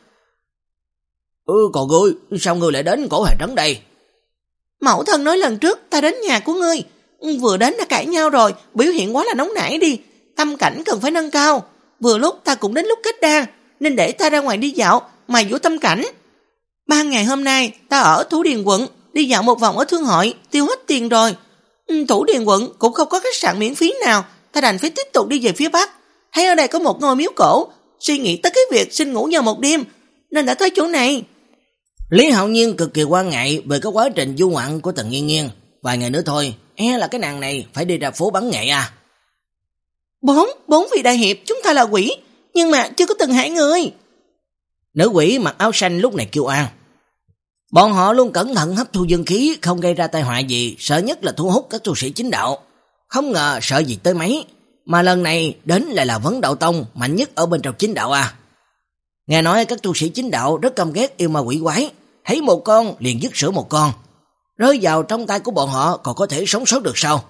Ừ, còn ngươi, sao ngươi lại đến cổ hàng trấn đây? Mẫu thân nói lần trước ta đến nhà của ngươi, vừa đến đã cãi nhau rồi, biểu hiện quá là nóng nảy đi, tâm cảnh cần phải nâng cao. Vừa lúc ta cũng đến lúc kết đan, nên để ta ra ngoài đi dạo, mài dũa tâm cảnh. Ba ngày hôm nay ta ở Thủ Điền quận, đi dạo một vòng ở Thương Hội, tiêu hết tiền rồi. Thủ Điền quận cũng không có khách sạn miễn phí nào, ta đành phải tiếp tục đi về phía Bắc. Thấy ở đây có một ngôi miếu cổ, suy nghĩ tới cái việc xin ngủ nhờ một đêm, nên đã tới chỗ này. Lý Hạo Nhiên cực kỳ quan ngại về cái quá trình du ngoạn của Tần Nghiên Nghiên. Vài ngày nữa thôi, e là cái nàng này phải đi ra phố bắn nghệ à. Bốn, bốn vị đại hiệp chúng ta là quỷ, nhưng mà chưa có từng hại người. Nữ quỷ mặc áo xanh lúc này kêu an. Bọn họ luôn cẩn thận hấp thu dương khí, không gây ra tai họa gì, sợ nhất là thu hút các tu sĩ chính đạo. Không ngờ sợ gì tới mấy, mà lần này đến lại là Vấn Đạo Tông mạnh nhất ở bên trong chính đạo à. Nghe nói các tu sĩ chính đạo rất căm ghét yêu ma quỷ quái, thấy một con liền dứt sữa một con. Rơi vào trong tay của bọn họ còn có thể sống sót được sao?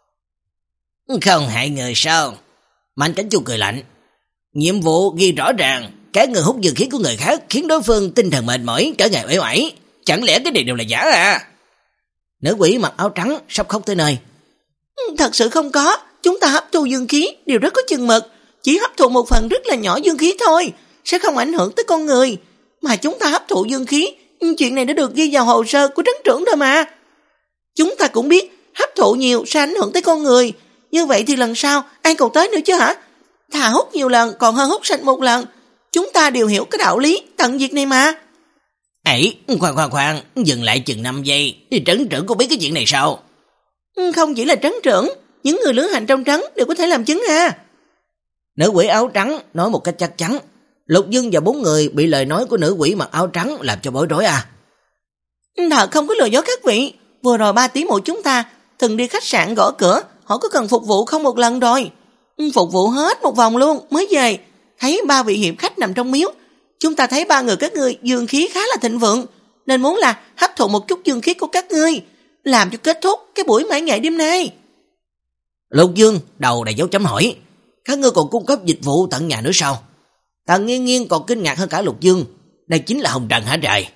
Không hại người sao? Mạnh Cảnh Chu cười lạnh. Nhiệm vụ ghi rõ ràng, các người hút dương khí của người khác khiến đối phương tinh thần mệt mỏi, cả ngày uể oải. Chẳng lẽ cái này đều là giả à? Nữ quỷ mặc áo trắng sắp khóc tới nơi. Thật sự không có, chúng ta hấp thu dương khí đều rất có chừng mực, chỉ hấp thụ một phần rất là nhỏ dương khí thôi, sẽ không ảnh hưởng tới con người. Mà chúng ta hấp thụ dương khí, chuyện này đã được ghi vào hồ sơ của trấn trưởng rồi mà. Chúng ta cũng biết hấp thụ nhiều sẽ ảnh hưởng tới con người, như vậy thì lần sau ai còn tới nữa chứ hả? Thà hút nhiều lần còn hơn hút sạch một lần. Chúng ta đều hiểu cái đạo lý tận diệt này mà. Ấy, khoan khoan khoan, dừng lại chừng năm giây, trấn trưởng có biết cái chuyện này sao? Không chỉ là trấn trưởng, những người lữ hành trong trấn đều có thể làm chứng à. Nữ quỷ áo trắng nói một cách chắc chắn. Lục Dương và bốn người bị lời nói của nữ quỷ mặc áo trắng làm cho bối rối à. Thật không có lừa dối các vị, vừa rồi ba tỷ muội chúng ta từng đi khách sạn gõ cửa, họ có cần phục vụ không một lần rồi. Phục vụ hết một vòng luôn mới về, thấy ba vị hiệp khách nằm trong miếu. Chúng ta thấy ba người các ngươi dương khí khá là thịnh vượng, nên muốn là hấp thụ một chút dương khí của các ngươi, làm cho kết thúc cái buổi mãi nghệ đêm nay. Lục Dương đầu đầy dấu chấm hỏi, các ngươi còn cung cấp dịch vụ tận nhà nữa sao? Tần Nghiên Nghiên còn kinh ngạc hơn cả Lục Dương, đây chính là Hồng Trần hả trời?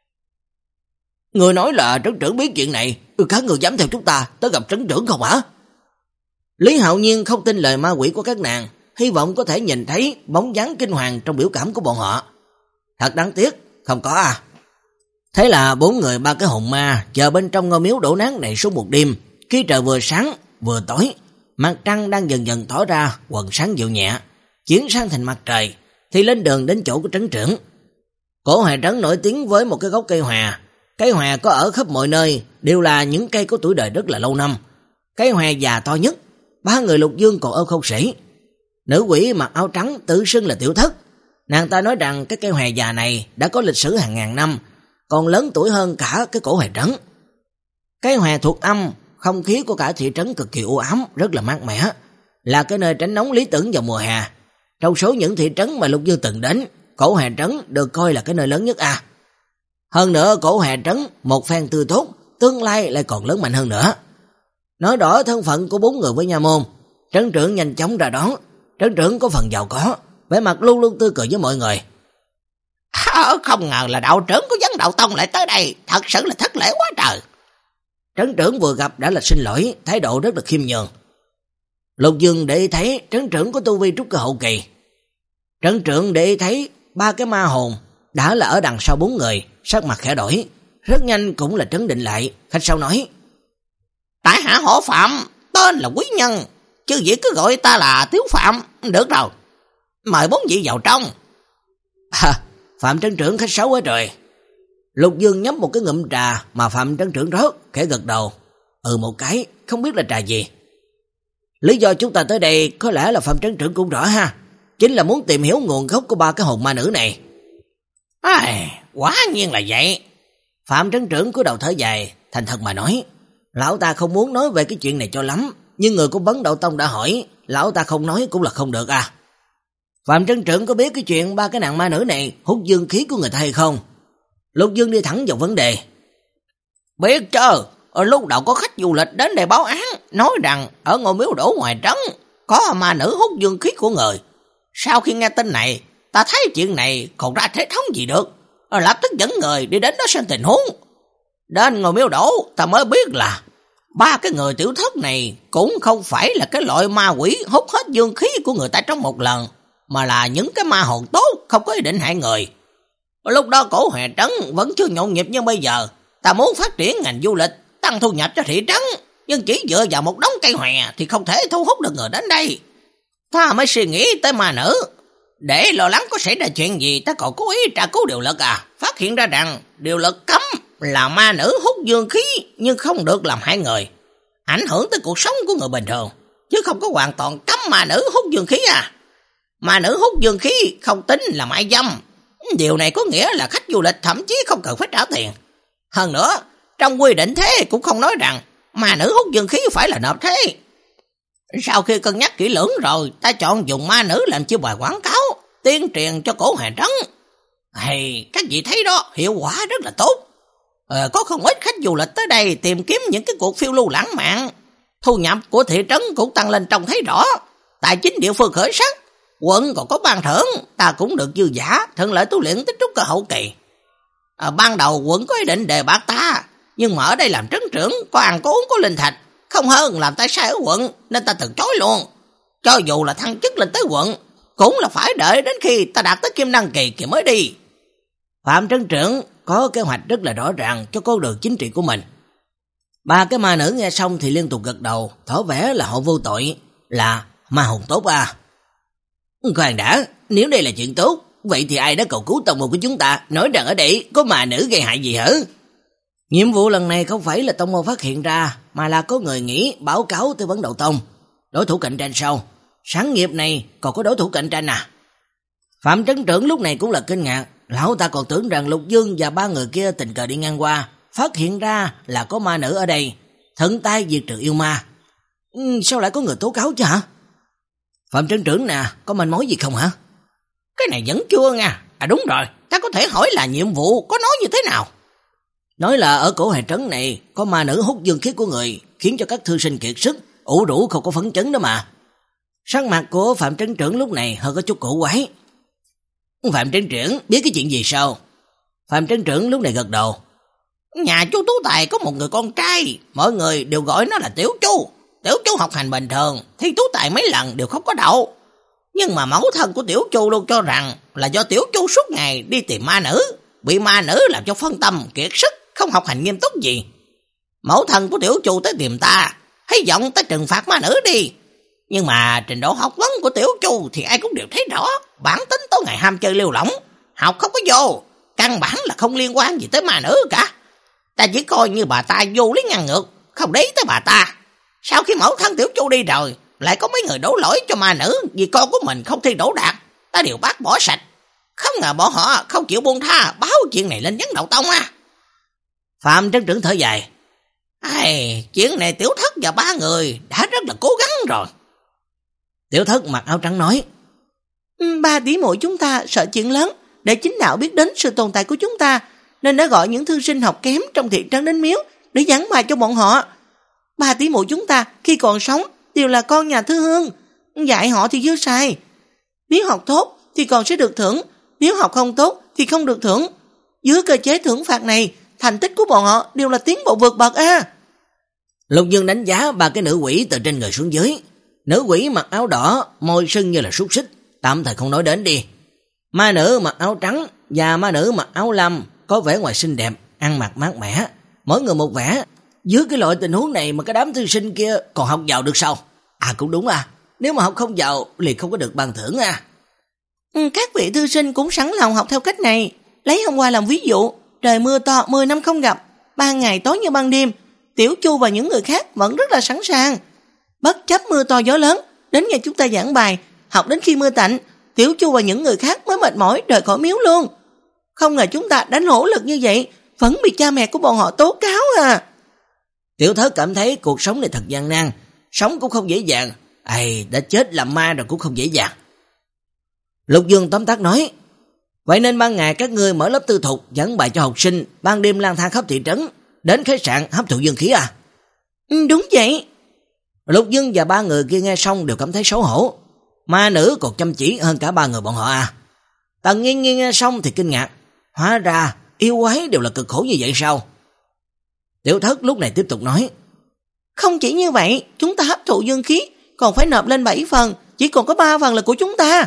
Người nói là trấn trưởng biết chuyện này, ừ, các người dám theo chúng ta tới gặp trấn trưởng không hả? Lý Hạo Nhiên không tin lời ma quỷ của các nàng, hy vọng có thể nhìn thấy bóng dáng kinh hoàng trong biểu cảm của bọn họ. Thật đáng tiếc, không có à. Thế là bốn người ba cái hồn ma chờ bên trong ngôi miếu đổ nát này suốt một đêm. Khi trời vừa sáng vừa tối, mặt trăng đang dần dần tỏ ra quần sáng dịu nhẹ, chuyển sang thành mặt trời, thì lên đường đến chỗ của trấn trưởng. Cổ Hòa Trấn nổi tiếng với một cái gốc cây hòa. Cây hòa có ở khắp mọi nơi, đều là những cây có tuổi đời rất là lâu năm. Cây hòa già to nhất, ba người Lục Dương còn ôm không sĩ. Nữ quỷ mặc áo trắng tự xưng là Tiểu Thất. Nàng ta nói rằng cái cây hòa già này đã có lịch sử hàng ngàn năm, còn lớn tuổi hơn cả cái Cổ Hòa Trấn. Cây hòa thuộc âm, không khí của cả thị trấn cực kỳ u ám, rất là mát mẻ, là cái nơi tránh nóng lý tưởng vào mùa hè. Trong số những thị trấn mà Lục Dương từng đến, Cổ Hòa Trấn được coi là cái nơi lớn nhất à. Hơn nữa Cổ Hòa Trấn một phen tươi tốt, tương lai lại còn lớn mạnh hơn nữa. Nói rõ thân phận của bốn người với nha môn, trấn trưởng nhanh chóng ra đón. Trấn trưởng có phần giàu có, vẻ mặt luôn luôn tươi cười với mọi người. À, không ngờ là đạo trưởng của Vấn Đạo Tông lại tới đây, thật sự là thất lễ quá trời. Trấn trưởng vừa gặp đã là xin lỗi, thái độ rất là khiêm nhường. Lục Dương để ý thấy trấn trưởng có tu vi trúc cơ hậu kỳ. Trấn trưởng để ý thấy ba cái ma hồn đã là ở đằng sau bốn người, sắc mặt khẽ đổi, rất nhanh cũng là trấn định lại, khách sáo nói: tại hạ họ Phạm, tên là Quý Nhân, chứ vậy cứ gọi ta là Tiếu Phạm, được rồi. Mời bốn vị vào trong. À, Phạm trấn trưởng khách sáo quá trời. Lục Dương nhấp một cái ngụm trà mà Phạm trấn trưởng rót, khẽ gật đầu. Ừ một cái, không biết là trà gì. Lý do chúng ta tới đây có lẽ là Phạm trấn trưởng cũng rõ ha, chính là muốn tìm hiểu nguồn gốc của ba cái hồn ma nữ này. À, quả nhiên là vậy. Phạm trấn trưởng cúi đầu thở dài, thành thật mà nói, lão ta không muốn nói về cái chuyện này cho lắm, nhưng người của Vấn Đạo Tông đã hỏi, lão ta không nói cũng là không được à. Phạm trấn trưởng có biết cái chuyện ba cái nàng ma nữ này hút dương khí của người ta hay không? Lục Dương đi thẳng vào vấn đề. Biết chứ, lúc đầu có khách du lịch đến đây báo án, nói rằng ở ngôi miếu đổ ngoài trấn có ma nữ hút dương khí của người. Sau khi nghe tin này, ta thấy chuyện này còn ra thể thống gì được, lập tức dẫn người đi đến đó xem tình huống. Đến ngôi miếu đổ, ta mới biết là ba cái người Tiểu Thất này cũng không phải là cái loại ma quỷ hút hết dương khí của người ta trong một lần, mà là những cái ma hồn tốt không có ý định hại người. Lúc đó Cổ Hòa Trấn vẫn chưa nhộn nhịp như bây giờ, ta muốn phát triển ngành du lịch, tăng thu nhập cho thị trấn, nhưng chỉ dựa vào một đống cây hòe thì không thể thu hút được người đến đây. Ta mới suy nghĩ tới ma nữ, để lo lắng có xảy ra chuyện gì, ta còn cố ý tra cứu điều luật à, phát hiện ra rằng điều luật cấm là ma nữ hút dương khí nhưng không được làm hại người, ảnh hưởng tới cuộc sống của người bình thường, chứ không có hoàn toàn cấm ma nữ hút dương khí à. Ma nữ hút dương khí không tính là mại dâm, điều này có nghĩa là khách du lịch thậm chí không cần phải trả tiền. Hơn nữa, trong quy định thế cũng không nói rằng ma nữ hút dương khí phải là nộp thế. Sau khi cân nhắc kỹ lưỡng rồi, ta chọn dùng ma nữ làm chiêu bài quảng cáo, tuyên truyền cho Cổ Hòa Trấn. Hay, các vị thấy đó, hiệu quả rất là tốt. Ờ, có không ít khách du lịch tới đây tìm kiếm những cái cuộc phiêu lưu lãng mạn. Thu nhập của thị trấn cũng tăng lên trông thấy rõ. Tài chính địa phương khởi sắc, quận còn có ban thưởng, ta cũng được dư giả, thuận lợi tu luyện tới trúc cơ hậu kỳ. À, ban đầu quận có ý định đề bạt ta, nhưng mà ở đây làm trấn trưởng, có ăn có uống có linh thạch, không hơn làm tay sai ở quận, nên ta từ chối luôn. Cho dù là thăng chức lên tới quận, cũng là phải đợi đến khi ta đạt tới kim đăng kỳ thì mới đi. Phạm trấn trưởng có kế hoạch rất là rõ ràng cho con đường chính trị của mình. Ba cái ma nữ nghe xong thì liên tục gật đầu, tỏ vẻ là họ vô tội, là ma hồn tốt à. Khoan đã, nếu đây là chuyện tốt, vậy thì ai đã cầu cứu tông môn của chúng ta, nói rằng ở đây có ma nữ gây hại gì hả? Nhiệm vụ lần này không phải là tông môn phát hiện ra, mà là có người nghĩ báo cáo tới Vấn Đạo Tông. Đối thủ cạnh tranh sao? Sáng nghiệp này còn có đối thủ cạnh tranh à? Phạm trấn trưởng lúc này cũng là kinh ngạc, lão ta còn tưởng rằng Lục Dương và ba người kia tình cờ đi ngang qua, phát hiện ra là có ma nữ ở đây, thuận tay diệt trừ yêu ma. Ừ, sao lại có người tố cáo chứ hả? Phạm trấn trưởng nè, có manh mối gì không hả? Cái này vẫn chưa nha. À đúng rồi, ta có thể hỏi là nhiệm vụ có nói như thế nào? Nói là ở cổ Hà Trấn này có ma nữ hút dương khí của người, khiến cho các thư sinh kiệt sức, ủ rũ không có phấn chấn đó mà. Sắc mặt của Phạm trấn trưởng lúc này hơi có chút cổ quái. Phạm trấn trưởng biết cái chuyện gì sao? Phạm trấn trưởng lúc này gật đầu. Nhà chú Tú Tài có một người con trai, mọi người đều gọi nó là Tiểu Chu. Tiểu Chu học hành bình thường, thi Tú Tài mấy lần đều không có đậu. Nhưng mà mẫu thân của Tiểu Chu luôn cho rằng là do Tiểu Chu suốt ngày đi tìm ma nữ, bị ma nữ làm cho phân tâm, kiệt sức, không học hành nghiêm túc gì. Mẫu thân của Tiểu Chu tới tìm ta, hy vọng ta trừng phạt ma nữ đi. Nhưng mà trình độ học vấn của Tiểu Chu thì ai cũng đều thấy rõ, bản tính tối ngày ham chơi lêu lỏng, học không có vô, căn bản là không liên quan gì tới ma nữ cả. Ta chỉ coi như bà ta vô lý ngang ngược, không để ý tới bà ta. Sau khi mẫu thân Tiểu Chu đi rồi, lại có mấy người đổ lỗi cho ma nữ vì con của mình không thi đỗ đạt, ta đều bác bỏ sạch. Không ngờ bọn họ không chịu buông tha, báo chuyện này lên vấn đậu tông à. Phạm trấn trưởng thở dài. Ai, chuyện này Tiểu Thất và ba người đã rất là cố gắng rồi. Tiểu Thất mặc áo trắng nói. Ba tỷ muội chúng ta sợ chuyện lớn, để chính đạo biết đến sự tồn tại của chúng ta, nên đã gọi những thư sinh học kém trong thị trấn đến miếu để giảng bài cho bọn họ. Ba tỷ muội chúng ta khi còn sống đều là con nhà thư hương, dạy họ thì dư sai. Nếu học tốt thì còn sẽ được thưởng, nếu học không tốt thì không được thưởng. Dưới cơ chế thưởng phạt này, thành tích của bọn họ đều là tiến bộ vượt bậc a. À. Lục Dương đánh giá ba cái nữ quỷ từ trên người xuống dưới. Nữ quỷ mặc áo đỏ, môi sưng như là súc xích, tạm thời không nói đến đi. Ma nữ mặc áo trắng và ma nữ mặc áo lam có vẻ ngoài xinh đẹp, ăn mặc mát mẻ, mỗi người một vẻ. Dưới cái loại tình huống này mà cái đám thư sinh kia còn học giàu được sao? À cũng đúng à, nếu mà học không giàu liền không có được ban thưởng à. Ừ, các vị thư sinh cũng sẵn lòng học theo cách này. Lấy hôm qua làm ví dụ, trời mưa to mười năm không gặp, ban ngày tối như ban đêm, Tiểu Chu và những người khác vẫn rất là sẵn sàng. Bất chấp mưa to gió lớn, đến ngày chúng ta giảng bài, học đến khi mưa tạnh, Tiểu Chu và những người khác mới mệt mỏi rời khỏi miếu luôn. Không ngờ chúng ta đã nỗ lực như vậy, vẫn bị cha mẹ của bọn họ tố cáo à. Tiểu Thất cảm thấy cuộc sống này thật gian nan, sống cũng không dễ dàng, ai đã chết làm ma rồi cũng không dễ dàng. Lục Dương tóm tắt nói, vậy nên ban ngày các ngươi mở lớp tư thục giảng bài cho học sinh, ban đêm lang thang khắp thị trấn, đến khách sạn hấp thụ dương khí à? Ừ, đúng vậy. Lục Dương và ba người kia nghe xong đều cảm thấy xấu hổ. Ma nữ còn chăm chỉ hơn cả ba người bọn họ à? Tần Nghiên Nghiên nghe xong thì kinh ngạc, hóa ra yêu quái đều là cực khổ như vậy sao? Tiểu Thất lúc này tiếp tục nói, không chỉ như vậy, chúng ta hấp thụ dương khí còn phải nộp lên bảy phần, chỉ còn có ba phần là của chúng ta.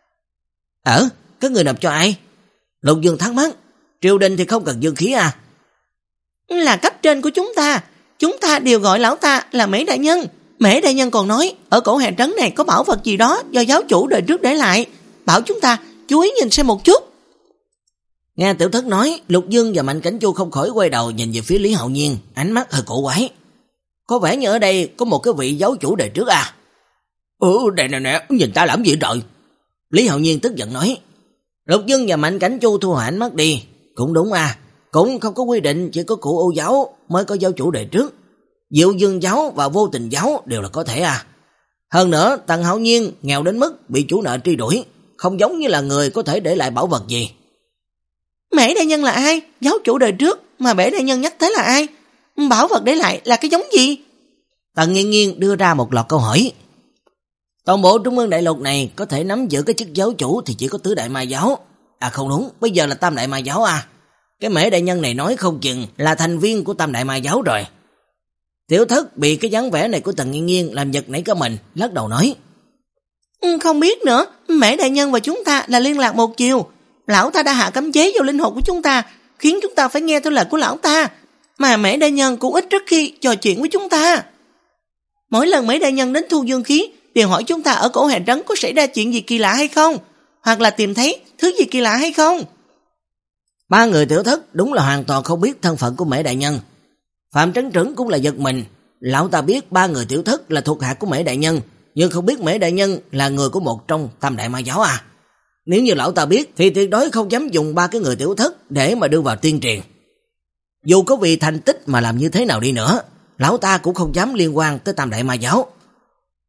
Ờ, các người nộp cho ai? Lục Dương thắc mắc, triều đình thì không cần dương khí à? Là cấp trên của chúng ta, chúng ta đều gọi lão ta là Mễ Đại Nhân. Mễ Đại Nhân còn nói, ở cổ Hà Trấn này có bảo vật gì đó do giáo chủ đời trước để lại, bảo chúng ta chú ý nhìn xem một chút. Nghe Tiểu Thất nói, Lục Dương và Mạnh Cảnh Chu không khỏi quay đầu nhìn về phía Lý Hạo Nhiên, ánh mắt hơi cổ quái. Có vẻ như ở đây có một cái vị giáo chủ đời trước à? Ừ, đây nè nè, nhìn ta làm gì rồi? Lý Hạo Nhiên tức giận nói. Lục Dương và Mạnh Cảnh Chu thu hồi ánh mắt đi. Cũng đúng à, cũng không có quy định chỉ có cụ Ô giáo mới có giáo chủ đời trước. Diệu Dương giáo và Vô Tình giáo đều là có thể à. Hơn nữa, Tần Hạo Nhiên nghèo đến mức bị chủ nợ truy đuổi, không giống như là người có thể để lại bảo vật gì. Mễ Đại Nhân là ai? Giáo chủ đời trước mà Mễ Đại Nhân nhắc tới là ai? Bảo vật để lại là cái giống gì? Tần Nghiên Nghiên đưa ra một loạt câu hỏi. Toàn bộ Trung ương đại lục này có thể nắm giữ cái chức giáo chủ thì chỉ có tứ đại ma giáo. À không đúng, bây giờ là tam đại ma giáo à. Cái Mễ Đại Nhân này nói không chừng là thành viên của tam đại ma giáo rồi. Tiểu Thất bị cái dáng vẻ này của Tần Nghiên Nghiên làm giật nảy cả mình, lắc đầu nói. Không biết nữa, Mễ Đại Nhân và chúng ta là liên lạc một chiều. Lão ta đã hạ cấm chế vào linh hồn của chúng ta, khiến chúng ta phải nghe theo lời của lão ta. Mà Mễ Đại Nhân cũng ít rất khi trò chuyện với chúng ta. Mỗi lần Mễ Đại Nhân đến thu dương khí đều hỏi chúng ta ở cổ Hà Trấn có xảy ra chuyện gì kỳ lạ hay không, hoặc là tìm thấy thứ gì kỳ lạ hay không. Ba người Tiểu Thất đúng là hoàn toàn không biết thân phận của Mễ Đại Nhân. Phạm Trấn Trưởng cũng là giật mình. Lão ta biết ba người Tiểu Thất là thuộc hạ của Mễ Đại Nhân, nhưng không biết Mễ Đại Nhân là người của một trong tam đại ma giáo à. Nếu như lão ta biết thì tuyệt đối không dám dùng ba cái người Tiểu Thất để mà đưa vào tuyên truyền. Dù có vì thành tích mà làm như thế nào đi nữa, lão ta cũng không dám liên quan tới tam đại ma giáo.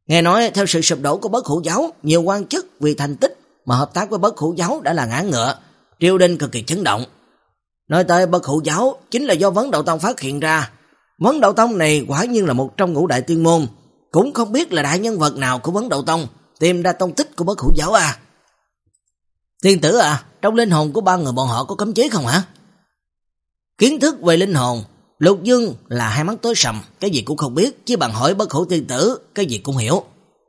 Nghe nói theo sự sụp đổ của Bất Hủ giáo, nhiều quan chức vì thành tích mà hợp tác với Bất Hủ giáo đã là ngã ngựa, triều đình cực kỳ chấn động. Nói tới Bất Hủ giáo chính là do Vấn Đạo Tông phát hiện ra. Vấn Đạo Tông này quả nhiên là một trong ngũ đại tiên môn, cũng không biết là đại nhân vật nào của Vấn Đạo Tông tìm ra tông tích của Bất Hủ giáo à. Tiên tử à, trong linh hồn của ba người bọn họ có cấm chế không hả? Kiến thức về linh hồn, Lục Dương là hai mắt tối sầm, cái gì cũng không biết, chỉ bằng hỏi Bất Hủ tiên tử, cái gì cũng hiểu.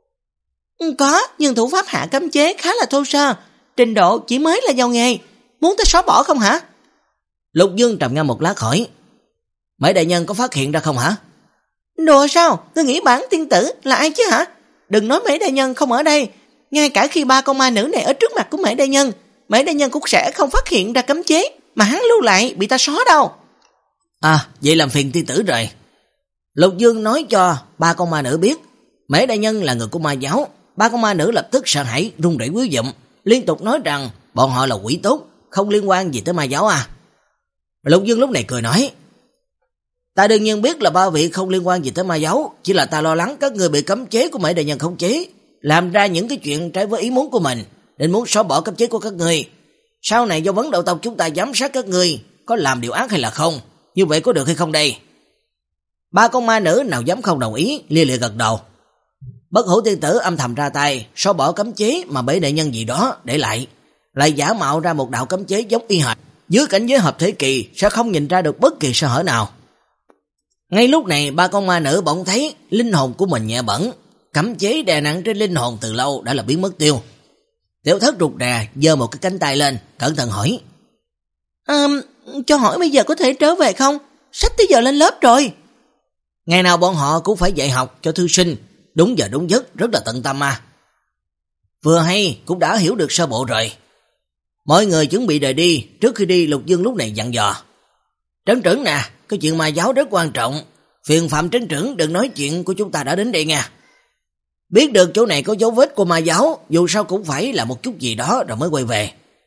Có, nhưng thủ pháp hạ cấm chế khá là thô sơ, trình độ chỉ mới là vào nghề, muốn tới xóa bỏ không hả? Lục Dương trầm ngâm một lát hỏi, mấy đại nhân có phát hiện ra không hả? Đùa sao, ngươi nghĩ bản tiên tử là ai chứ hả? Đừng nói Mễ đại nhân không ở đây, ngay cả khi ba con ma nữ này ở trước mặt của Mễ đại nhân, Mễ đại nhân cũng sẽ không phát hiện ra cấm chế mà hắn lưu lại bị ta xóa đâu. À, vậy làm phiền tiên tử rồi. Lục Dương nói cho ba con ma nữ biết, Mễ đại nhân là người của ma giáo. Ba con ma nữ lập tức sợ hãi, run rẩy quý dụm, liên tục nói rằng bọn họ là quỷ tốt, không liên quan gì tới ma giáo à. Lục Dương lúc này cười nói, ta đương nhiên biết là ba vị không liên quan gì tới ma giáo, chỉ là ta lo lắng các người bị cấm chế của Mễ đại nhân khống chế, làm ra những cái chuyện trái với ý muốn của mình, nên muốn xóa bỏ cấm chế của các người. Sau này do Vấn Đạo Tông chúng ta giám sát các người có làm điều ác hay là không, như vậy có được hay không đây? Ba con ma nữ nào dám không đồng ý, lia lịa gật đầu. Bất Hủ tiên tử âm thầm ra tay xóa bỏ cấm chế mà Mễ đại nhân gì đó để lại, lại giả mạo ra một đạo cấm chế giống y hệt, dưới cảnh giới hợp thể kỳ sẽ không nhìn ra được bất kỳ sơ hở nào. Ngay lúc này ba con ma nữ bỗng thấy linh hồn của mình nhẹ bẩn, cấm chế đè nặng trên linh hồn từ lâu đã là biến mất tiêu. Tiểu Thất rụt rè giơ một cái cánh tay lên, cẩn thận hỏi, à, cho hỏi bây giờ có thể trở về không? Sắp tới giờ lên lớp rồi. Ngày nào bọn họ cũng phải dạy học cho thư sinh, đúng giờ đúng giấc, rất là tận tâm à. Vừa hay cũng đã hiểu được sơ bộ rồi. Mọi người chuẩn bị rời đi. Trước khi đi, Lục Dương lúc này dặn dò, trấn trưởng nè, cái chuyện ma giáo rất quan trọng, phiền Phạm trấn trưởng đừng nói chuyện của chúng ta đã đến đây nha. Biết được chỗ này có dấu vết của ma giáo, dù sao cũng phải là một chút gì đó rồi mới quay về.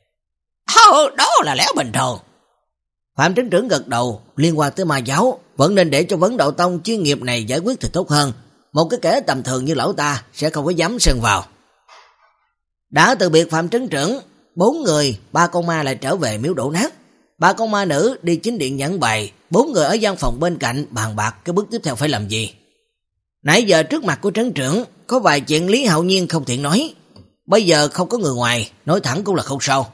Ồ, đó là lẽ bình thường. Phạm trấn trưởng gật đầu, liên quan tới ma giáo vẫn nên để cho Vấn Đạo Tông chuyên nghiệp này giải quyết thì tốt hơn. Một cái kẻ tầm thường như lão ta sẽ không có dám xen vào. Đã từ biệt Phạm trấn trưởng, bốn người, ba con ma lại trở về miếu đổ nát. Ba con ma nữ đi chính điện nhẫn bài, bốn người ở gian phòng bên cạnh bàn bạc cái bước tiếp theo phải làm gì. Nãy giờ trước mặt của trấn trưởng có vài chuyện Lý Hạo Nhiên không tiện nói, bây giờ không có người ngoài, nói thẳng cũng là không sao.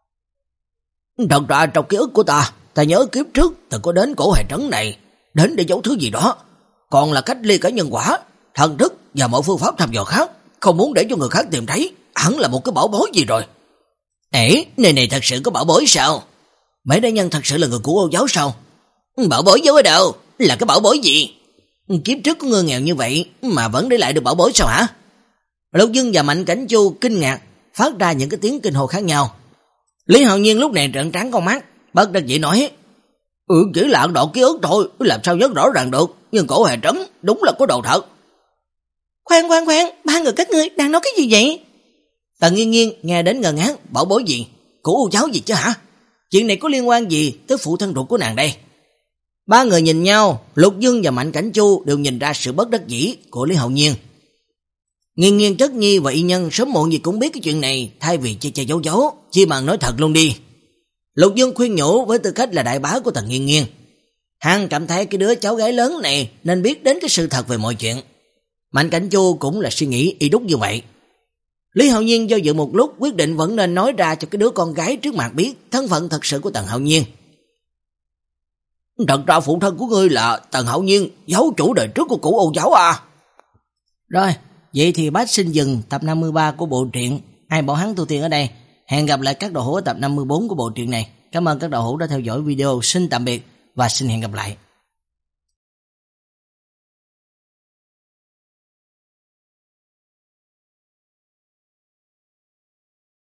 Thật ra trong ký ức của ta, ta nhớ kiếp trước từng có đến cổ Hề trấn này, đến để giấu thứ gì đó, còn là cách ly cả nhân quả, thần thức và mọi phương pháp thăm dò khác, không muốn để cho người khác tìm thấy, hẳn là một cái bảo bối gì rồi. Ê, này này thật sự có bảo bối sao? Mễ đại nhân thật sự là người của Ô giáo sao? Bảo bối giấu ở đâu? Là cái bảo bối gì? Kiếp trước của ngươi nghèo như vậy mà vẫn để lại được bảo bối sao hả? Lục Dương và Mạnh Cảnh Chu kinh ngạc, phát ra những cái tiếng kinh hồ khác nhau. Lý Hạo Nhiên lúc này trợn trắng con mắt, bất đắc dĩ nói, Ừ chỉ là đoạn ký ức thôi, làm sao rất rõ ràng được, nhưng cổ Hề trấn đúng là có đồ thật. Khoan khoan khoan, ba người các ngươi đang nói cái gì vậy? Tần Nghiên Nghiên nghe đến ngờ ngác, bảo bối gì? Của Ô giáo gì chứ hả? Chuyện này có liên quan gì tới phụ thân ruột của nàng đây? Ba người nhìn nhau, Lục Dương và Mạnh Cảnh Chu đều nhìn ra sự bất đắc dĩ của Lý Hạo Nhiên. Nghiên Nghiên, Chất Nhi và Y Nhân sớm muộn gì cũng biết cái chuyện này, thay vì che che giấu giấu, chi bằng nói thật luôn đi. Lục Dương khuyên nhủ với tư cách là đại bá của Tần Nghiên Nghiên. Hắn cảm thấy cái đứa cháu gái lớn này nên biết đến cái sự thật về mọi chuyện. Mạnh Cảnh Chu cũng là suy nghĩ y đúc như vậy. Lý Hạo Nhiên do dự một lúc, quyết định vẫn nên nói ra cho cái đứa con gái trước mặt biết thân phận thật sự của Tần Hạo Nhiên. Thật ra phụ thân của ngươi là Tần Hạo Nhiên, giáo chủ đời trước của cũ Ô giáo à? Rồi, vậy thì bác xin dừng tập năm mươi ba của bộ truyện Ai Bảo Hắn Tu Tiên ở đây. Hẹn gặp lại các đầu hữu ở tập năm mươi bốn của bộ truyện này. Cảm ơn các đầu hữu đã theo dõi video. Xin tạm biệt và xin hẹn gặp lại.